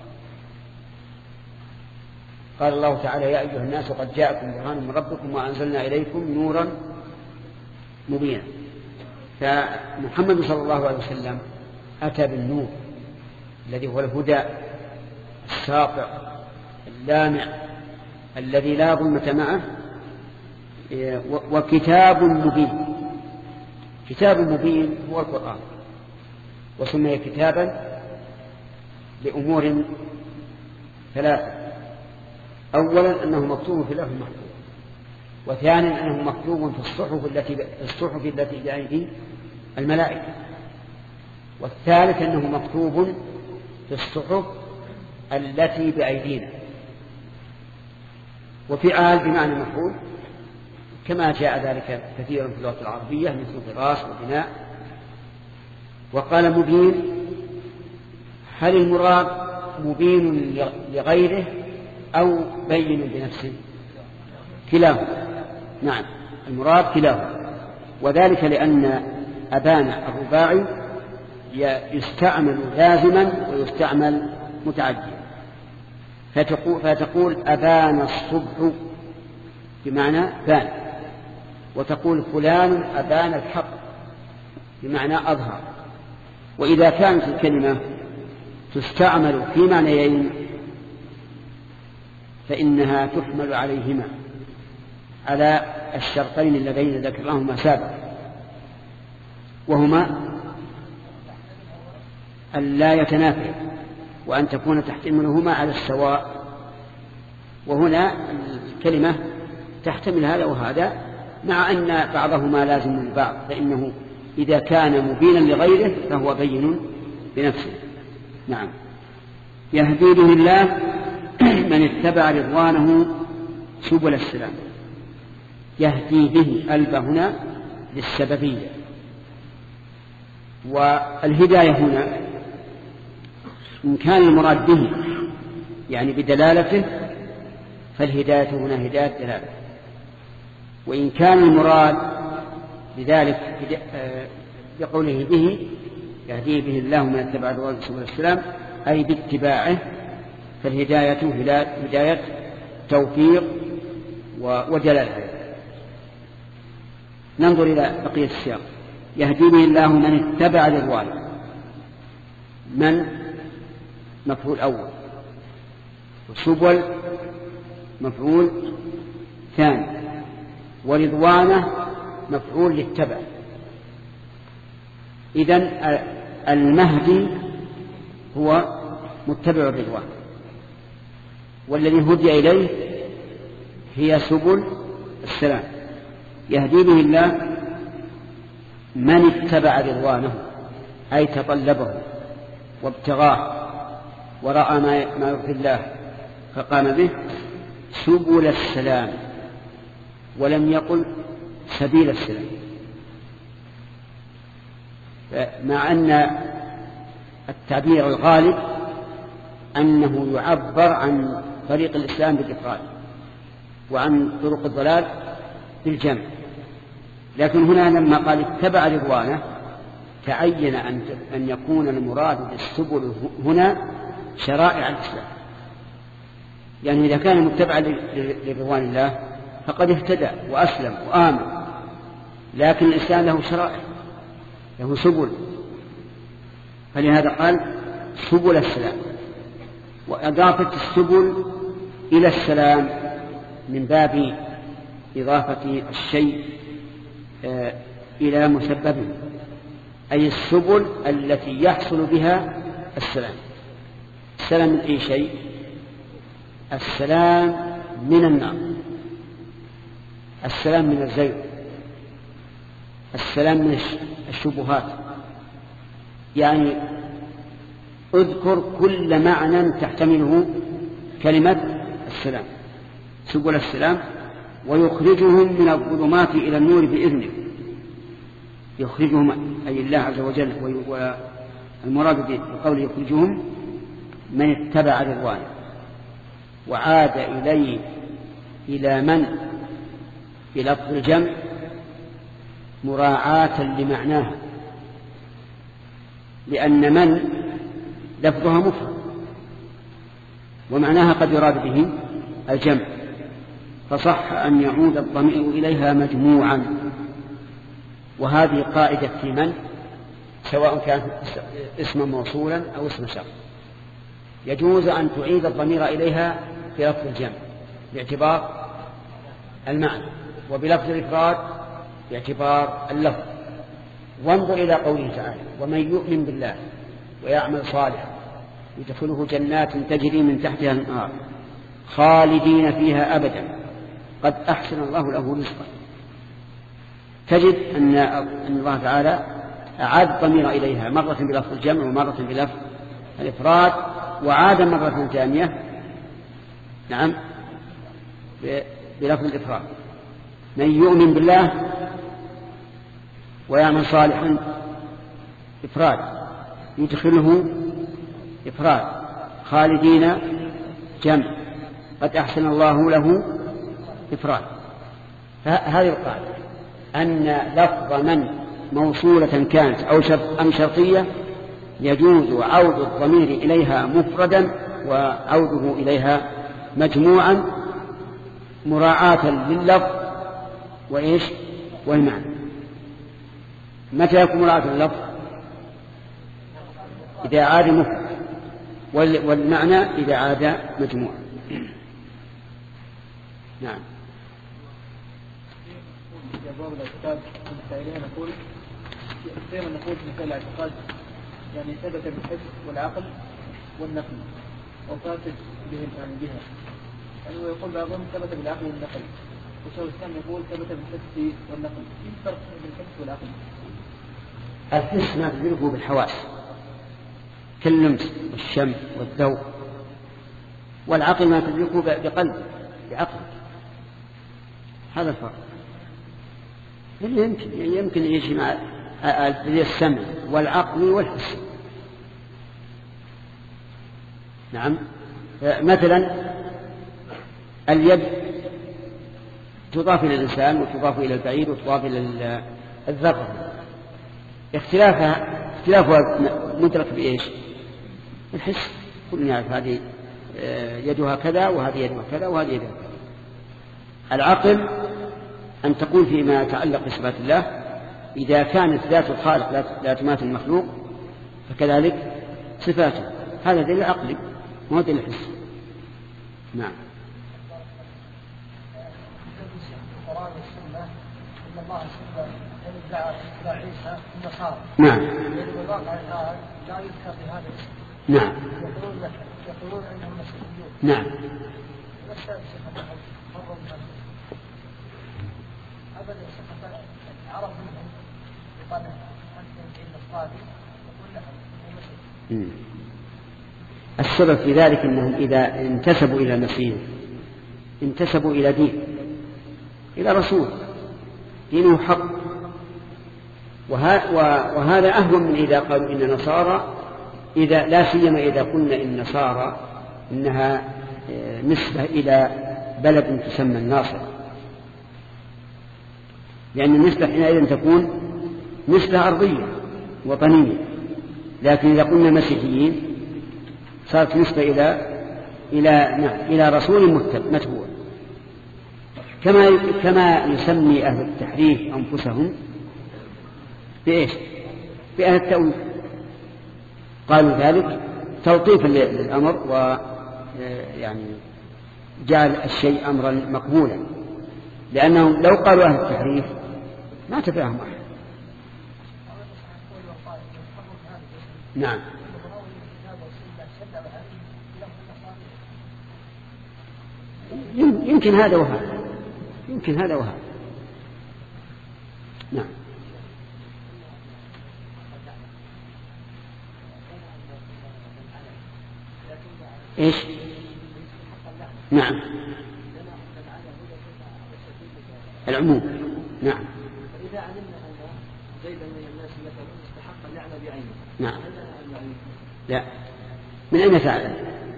قال الله تعالى يا أيها الناس قد جاءكم برهان من ربكم وأنزلنا إليكم نورا مبينا. فمحمد صلى الله عليه وسلم أتى بالنور الذي هو الهدى الساطع اللامع الذي لا ظلمة معه، وكتاب مبين. كتاب مبين هو القرآن، وسمي كتابا لأمور ثلاثة: أولا أنه مكتوب في اللوح المحفوظ، وثانيا أنه مكتوب في الصحف التي الصحف التي بأيدي الملائكة، والثالث أنه مكتوب في الصحف التي بأيدينا. وفعال بمعنى مفعول كما جاء ذلك كثيرا في اللغة العربية مثل فراس وبناء. وقال مبين، هل المراد مبين لغيره أو بين بنفسه؟ كلاهما، نعم المراد كلاهما، وذلك لأن أبان الرباعي يستعمل لازما ويستعمل متعديا. فتقول, فتقول أبان الصبح بمعنى بان، وتقول فلان أبان الحق بمعنى أظهر. وإذا كانت الكلمة تستعمل في معنيين فإنها تحمل عليهما على الشرطين اللذين ذكرناهما سابقا، وهما أن لا يتنافى وأن تكون تحتملهما على السواء. وهنا الكلمة تحتمل هذا وهذا، مع أن بعضهما لازم من بعض، فإنه إذا كان مبينا لغيره فهو بين بنفسه. نعم. يهدي به الله من اتبع رضوانه سبل السلام. يهدي به ألب هنا للسببية. والهداية هنا إن كان المراد به يعني بدلالته فالهداية هنا هداية دلالة، وإن كان المراد بذلك بقوله به يهدي به الله من اتبع رضوانه سبل السلام أي باتباعه فالهداية هداية توفيق ودلالة. ننظر إلى بقية السياق. يهدي به الله من اتبع رضوانه. من مفعول أول، وسبل مفعول ثاني، ورضوانه مفعول للتبع. إذن المهدي هو متبع الرضوان، والذي هدي إليه هي سبل السلام. يهدي به الله من اتبع رضوانه أي تطلبه وابتغاه ورأى ما يرضي الله فقام به سبل السلام، ولم يقل سبيل السلام، مع أن التعبير الغالب أنه يعبر عن طريق الإسلام بالإفراد وعن طرق الضلال بالجمع. لكن هنا لما قال اتبع رضوانه تعين أن يكون المراد بالسبل هنا شرائع الإسلام، يعني إذا كان متبعا لرضوان الله فقد اهتدى وأسلم وآمن، لكن الإسلام له شرائع له سبل، فلهذا قال سبل السلام. وإضافة السبل إلى السلام من باب إضافة الشيء إلى مسببه، أي السبل التي يحصل بها السلام. السلام من أي شيء؟ السلام من النار، السلام من الزيغ، السلام من الشبهات. يعني اذكر كل معنى تحتمله كلمة السلام، سبل السلام. ويخرجهم من الظلمات إلى النور بإذنه، يخرجهم أي الله عز وجل. والمراد بقوله يخرجهم من اتبع رضوانه، وعاد إليه إلى من بلفظ الجمع مراعاة لمعناها، لأن من لفظها مفرد ومعناها قد يراد به الجمع، فصح أن يعود الضمير إليها مجموعا. وهذه قاعدة في من سواء كان اسما موصولا أو اسم شرط، يجوز أن تعيد الضمير إليها بلفظ الجمع باعتبار المعنى، وبلفظ الإفراد باعتبار اللفظ. وانظر إلى قوله تعالى ومن يؤمن بالله ويعمل صالحا يدخله جنات تجري من تحتها الأنهار خالدين فيها أبدا قد أحسن الله له رزقا. تجد أن الله تعالى أعاد الضمير إليها مرة بلفظ الجمع ومرة بلفظ الإفراد، وعاد مرة ثانية نعم بلفظ الإفراد. من يؤمن بالله ويعمل صالحا إفراد، يدخله إفراد، خالدين جمع، قد أحسن الله له إفراد. فهذه القاعدة أن لفظ من موصولة كانت أو شرط أم شرطية يجوز عود الضمير إليها مفردا وعوده إليها مجموعا مراعاة لللفظ وإيش والمعنى. متى يكون مراعاة لللفظ؟ إذا عاد مفرد، والمعنى إذا عاد مجموعا. نعم. في أبواب الاعتقاد المسائلين نقول دائما نقول في مسائل الاعتقاد يعني ثبت بالحس والعقل والنقل وفاسد به يعني بها، يعني هو يقول بعضهم ثبت بالعقل والنقل، وشيخ الإسلام يقول ثبت بالحس والنقل. في فرق بين الحس والعقل؟ الحس ما تدركه بالحواس، كاللمس والشم والذوق، والعقل ما تدركه بقلب بعقل. هذا الفرق. يمكن يمكن يجمع السمع والعقل والحس. نعم. مثلا اليد تضاف إلى الإنسان وتضاف إلى البعير وتضاف إلى الذكر، اختلافها اختلافها مدرك بإيش؟ الحس. كلنا يعرف هذه يدها كذا وهذه يدها كذا وهذه يدها كذا. العقل أن تقول فيما يتعلق بصفات الله إذا كانت ذات الخالق لا تماثل المخلوق فكذلك صفاته. هذا دليل عقلي ما هو دليل حسي. نعم. نعم. نعم. نعم. السبب في ذلك أنهم إذا انتسبوا إلى المسيح انتسبوا إلى دين، إلى رسول دينه حق، وهذا أهون من إذا قالوا إن نصارى، إذا لا سيما إذا قلنا إن نصارى إنها نسبة إلى بلد تسمى الناصر، لأن النسبة حينئذ تكون نسبة أرضية وطنية. لكن إذا قلنا مسيحيين صارت نسبة إلى إلى نعم إلى رسول متبوع، كما كما يسمي أهل التحريف أنفسهم بإيش؟ بأهل التأويل. قالوا ذلك تلطيفا للأمر ويعني جعل الشيء أمرا مقبولا، لأنهم لو قالوا أهل التحريف ما تفهم أحد. نعم. يمكن هذا وهذا، يمكن هذا وهذا. نعم. إيش؟ نعم. العموم. نعم. فإذا علمنا أن زيدا من الناس مثلا استحق اللعنة بعينه. نعم. لا. من أين تعلم؟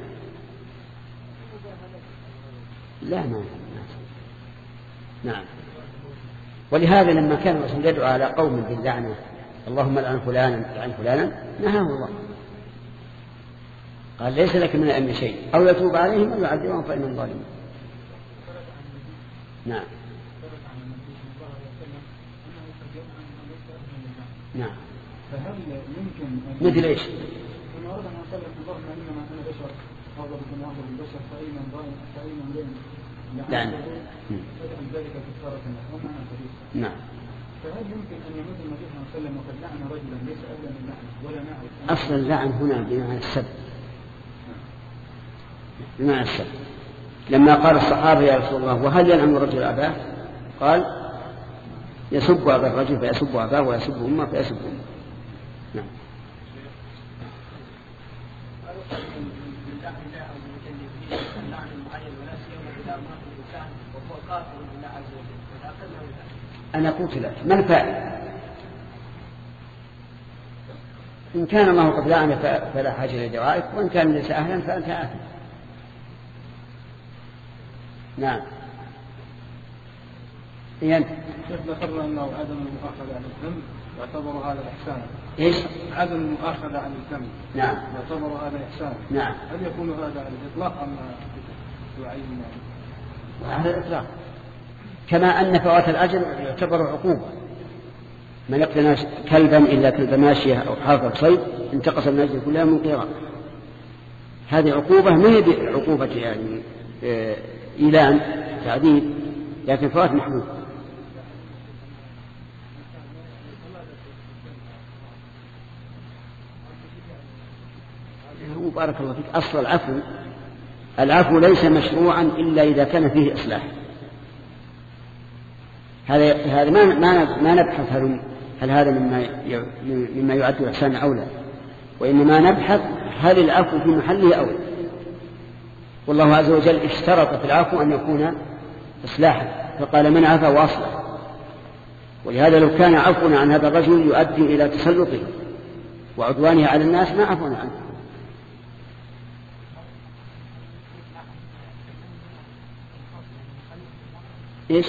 لا ما. نعم. ولهذا لما كان الرسول يدعو على قوم باللعنة اللهم لعن فلانا لعن فلانا نهاه الله، قال ليس لك من الأمر شيء، أو يتوب عليهم أو يعذبهم فإنهم ظالمون. نعم. نعم. فهل يمكن مثل ايش؟ كما أراد أن أسألك اللهم إنما أنا بشر هذا بكم أفضل البشر فأيمن ظالم فأيمن ظالم نعم. فجعل ذلك كفارة لهم وما أنت. نعم. فهل يمكن أن يموت النبي صلى الله عليه وسلم وقد لعن رجلا ليس أولا من لعنه ولا نعرف؟ أصل اللعن هنا بمعنى السب، بمعنى السب. لما قال الصحابة يا رسول الله وهل يلعن الرجل أباه؟ قال يسب أبا الرجل فيسب أباه ويسب أمه فيسب أمه. نعم. أنا قلت لك ما الفائدة؟ إن كان الله قد لعنه فلا حاجة لدعائك، وإن كان ليس أهلا فأنت آثم. نعم. كيف ذكرنا أنه عدم المؤاخذة عن الذنب يعتبر هذا إحسانا؟ إيش؟ عدم المؤاخذة عن الذنب. نعم. يعتبر هذا إحسانا. نعم. هل يكون هذا على الإطلاق أم يعين؟ على الإطلاق، كما أن فوات الأجر يعتبر عقوبة. من يقتنى كلبا إلا كلب ماشية أو حافظ صيد انتقص من أجل كلها من قيران. هذه عقوبة ما هي عقوبة يعني إيلان تعذيب، لكن فوات محمود. بارك الله فيك. أصل العفو العفو ليس مشروعا إلا إذا كان فيه إصلاح. هذا هذا ما ما ما نبحث هل هل هذا مما مما يعد إحسانا أو لا، وإنما نبحث هل العفو في محله أو لا. والله عز وجل اشترط في العفو أن يكون إصلاحا، فقال من عفا وأصلح. ولهذا لو كان عفونا عن هذا الرجل يؤدي إلى تسلطه وعدوانه على الناس ما عفونا عنه. إيش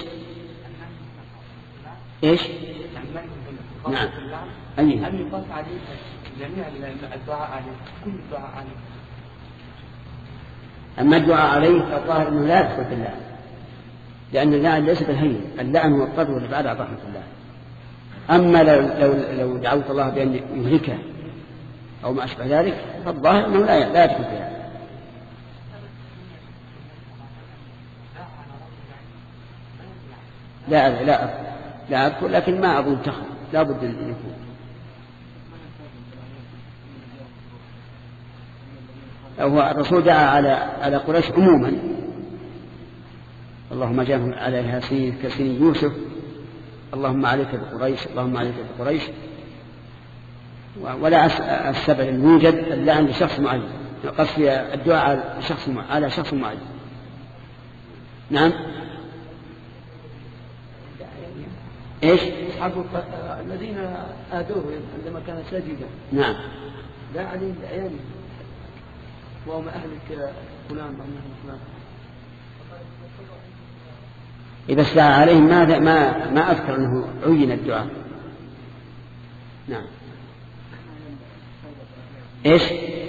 إيش نعم أي هل يقاس عليه جميع الدعاء عليه كل الدعاء عليه؟ أما الدعاء عليه فالظاهر أنه لا يدخل في اللعن، لأن اللعن ليس بالهين، اللعن هو الطرد والإبعاد عن رحمة الله. أما لو, لو, لو دعوت الله بأن يهلكه أو ما أشبه ذلك فالظاهر أنه لا لا يدخل فيها. لا لا لا أذكر، لكن ما أظن تخل، لا بد أن يكون. هو الرسول دعا على على قريش عموما، اللهم اجعلهم عليها سنين كسنين يوسف، اللهم عليك بقريش، اللهم عليك بقريش. ولا السبب أن يوجد اللعن لشخص معين، قصد الدعاء على شخص على شخص معين. نعم ايش الذين آذوه عندما كان ساجدا نعم لا عليهم بعيانه وهم أهلك فلان وأنه فلان. إذا استعى عليهم ما ما ما أذكر أنه عين الدعاء. نعم إيش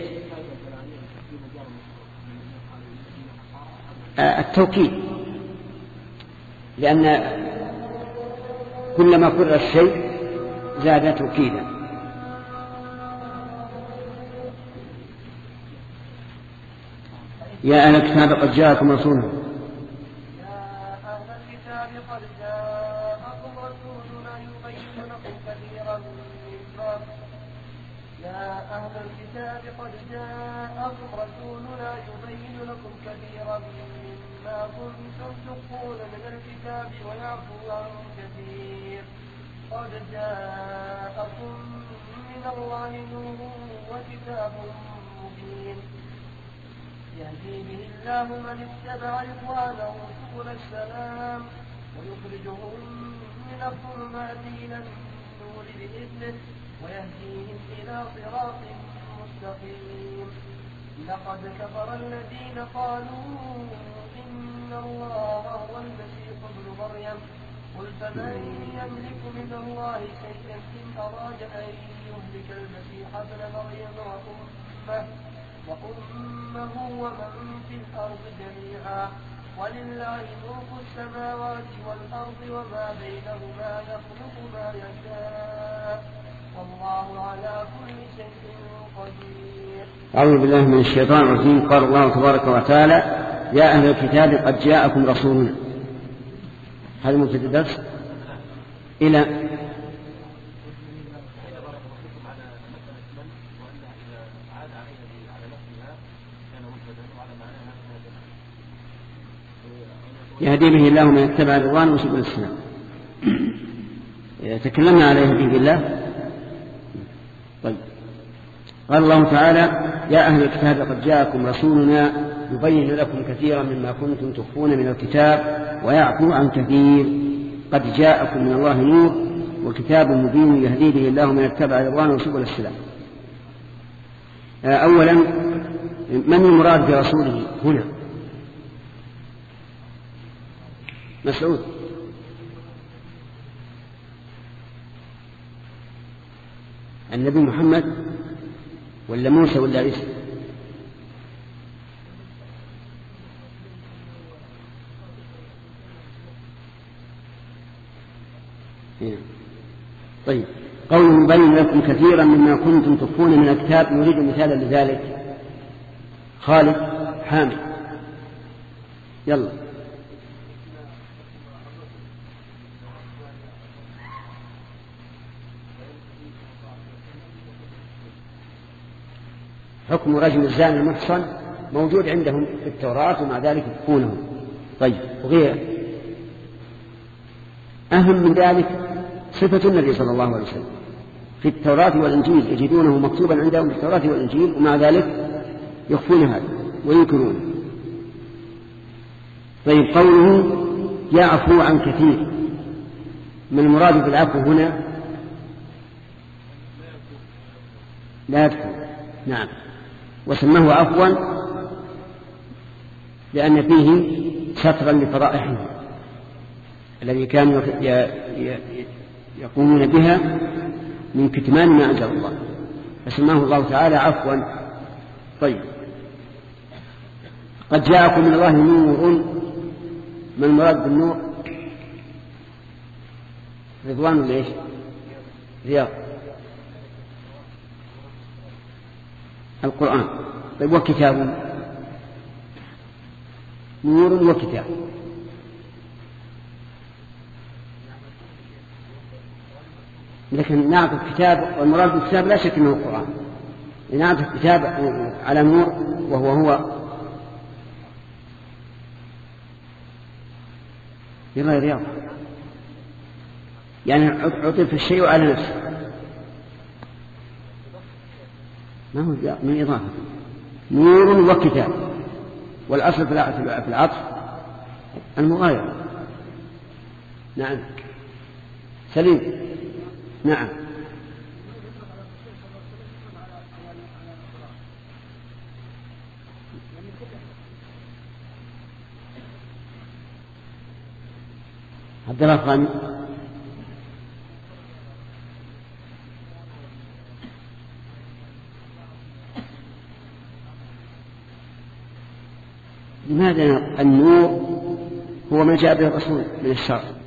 آه التوكيد، لأن كلما كرر الشيء زاد توكيدا. يا أهل الكتاب قد جاءكم رسولنا يا أهل الكتاب قد جاءكم رسولنا يبين لكم كثيرا مما كنتم تخفون من الكتاب ويعفو عن كثير. قد جاءكم من الله نور وكتاب مبين يهدي به الله من اتبع رضوانه سبل السلام ويخرجهم من الظلمات إلى النور بإذنه ويهديهم إلى صراط مستقيم. لقد كفر الذين قالوا إن الله هو المسيح ابن مريم قل فمن يملك من الله شيئا إن أراد أن يهلك المسيح ابن مريم وأمه وأمه ومن في الأرض جميعا ولله ملك السماوات والأرض وما بينهما يخلق ما يشاء والله على كل شيء قدير. أعوذ بالله من الشيطان الرجيم. قال الله تبارك وتعالى يا أهل الكتاب قد جاءكم رسولنا. هذا مبتدأ الدرس إلى يهدي به الله من اتبع الرضوان وسبل السلام. تكلمنا على يهدي بالله. طيب قال الله تعالى يا أهل الكتاب قد جاءكم رسولنا يبين لكم كثيرا مما كنتم تخفون من الكتاب ويعفو عن كثير. قد جاءكم من الله نور وكتاب مبين يهدي به الله من اتبع رضوانه وسبل السلام. أولا من المراد برسوله هنا؟ مسعود. النبي محمد ولا موسى ولا عيسى؟ طيب قول مبين لكم كثيرا مما كنتم تخفون من الكتاب نريد مثالا لذلك. خالد حامد يلا. حكم رجل الزاني المحصن موجود عندهم في التوراة ومع ذلك يكفونه. طيب وغيره أهم من ذلك صفة النبي صلى الله عليه وسلم في التوراة والإنجيل، يجدونه مكتوبا عندهم في التوراة والإنجيل، ومع ذلك يخفون هذا وينكرون. طيب، قوله يعفو عن كثير، ما المراد بالعفو هنا؟ لا يكفو، نعم، وسماه عفوا لأن فيه سترا لفضائحه الذي كانوا يقومون بها من كتمان ما أنزل الله، فسماه الله تعالى عفوا. طيب، قد جاءكم من الله نور، ما المراد بالنور؟ رضوان ليش؟ رياض القرآن. طيب، وكتاب؟ نور وكتاب. لكن نعطي الكتاب، والمراد بالكتاب لا شك انه القرآن، نعطي الكتاب على نور وهو هو يلا يا رياض، يعني عطف الشيء على نفسه، ما هو من إضافة. نور وكتاب، والأصل في العطف المغايرة. نعم سليم. نعم، عبد الله الخامس. لماذا النور هو ما جاء به الرسول من الشرع؟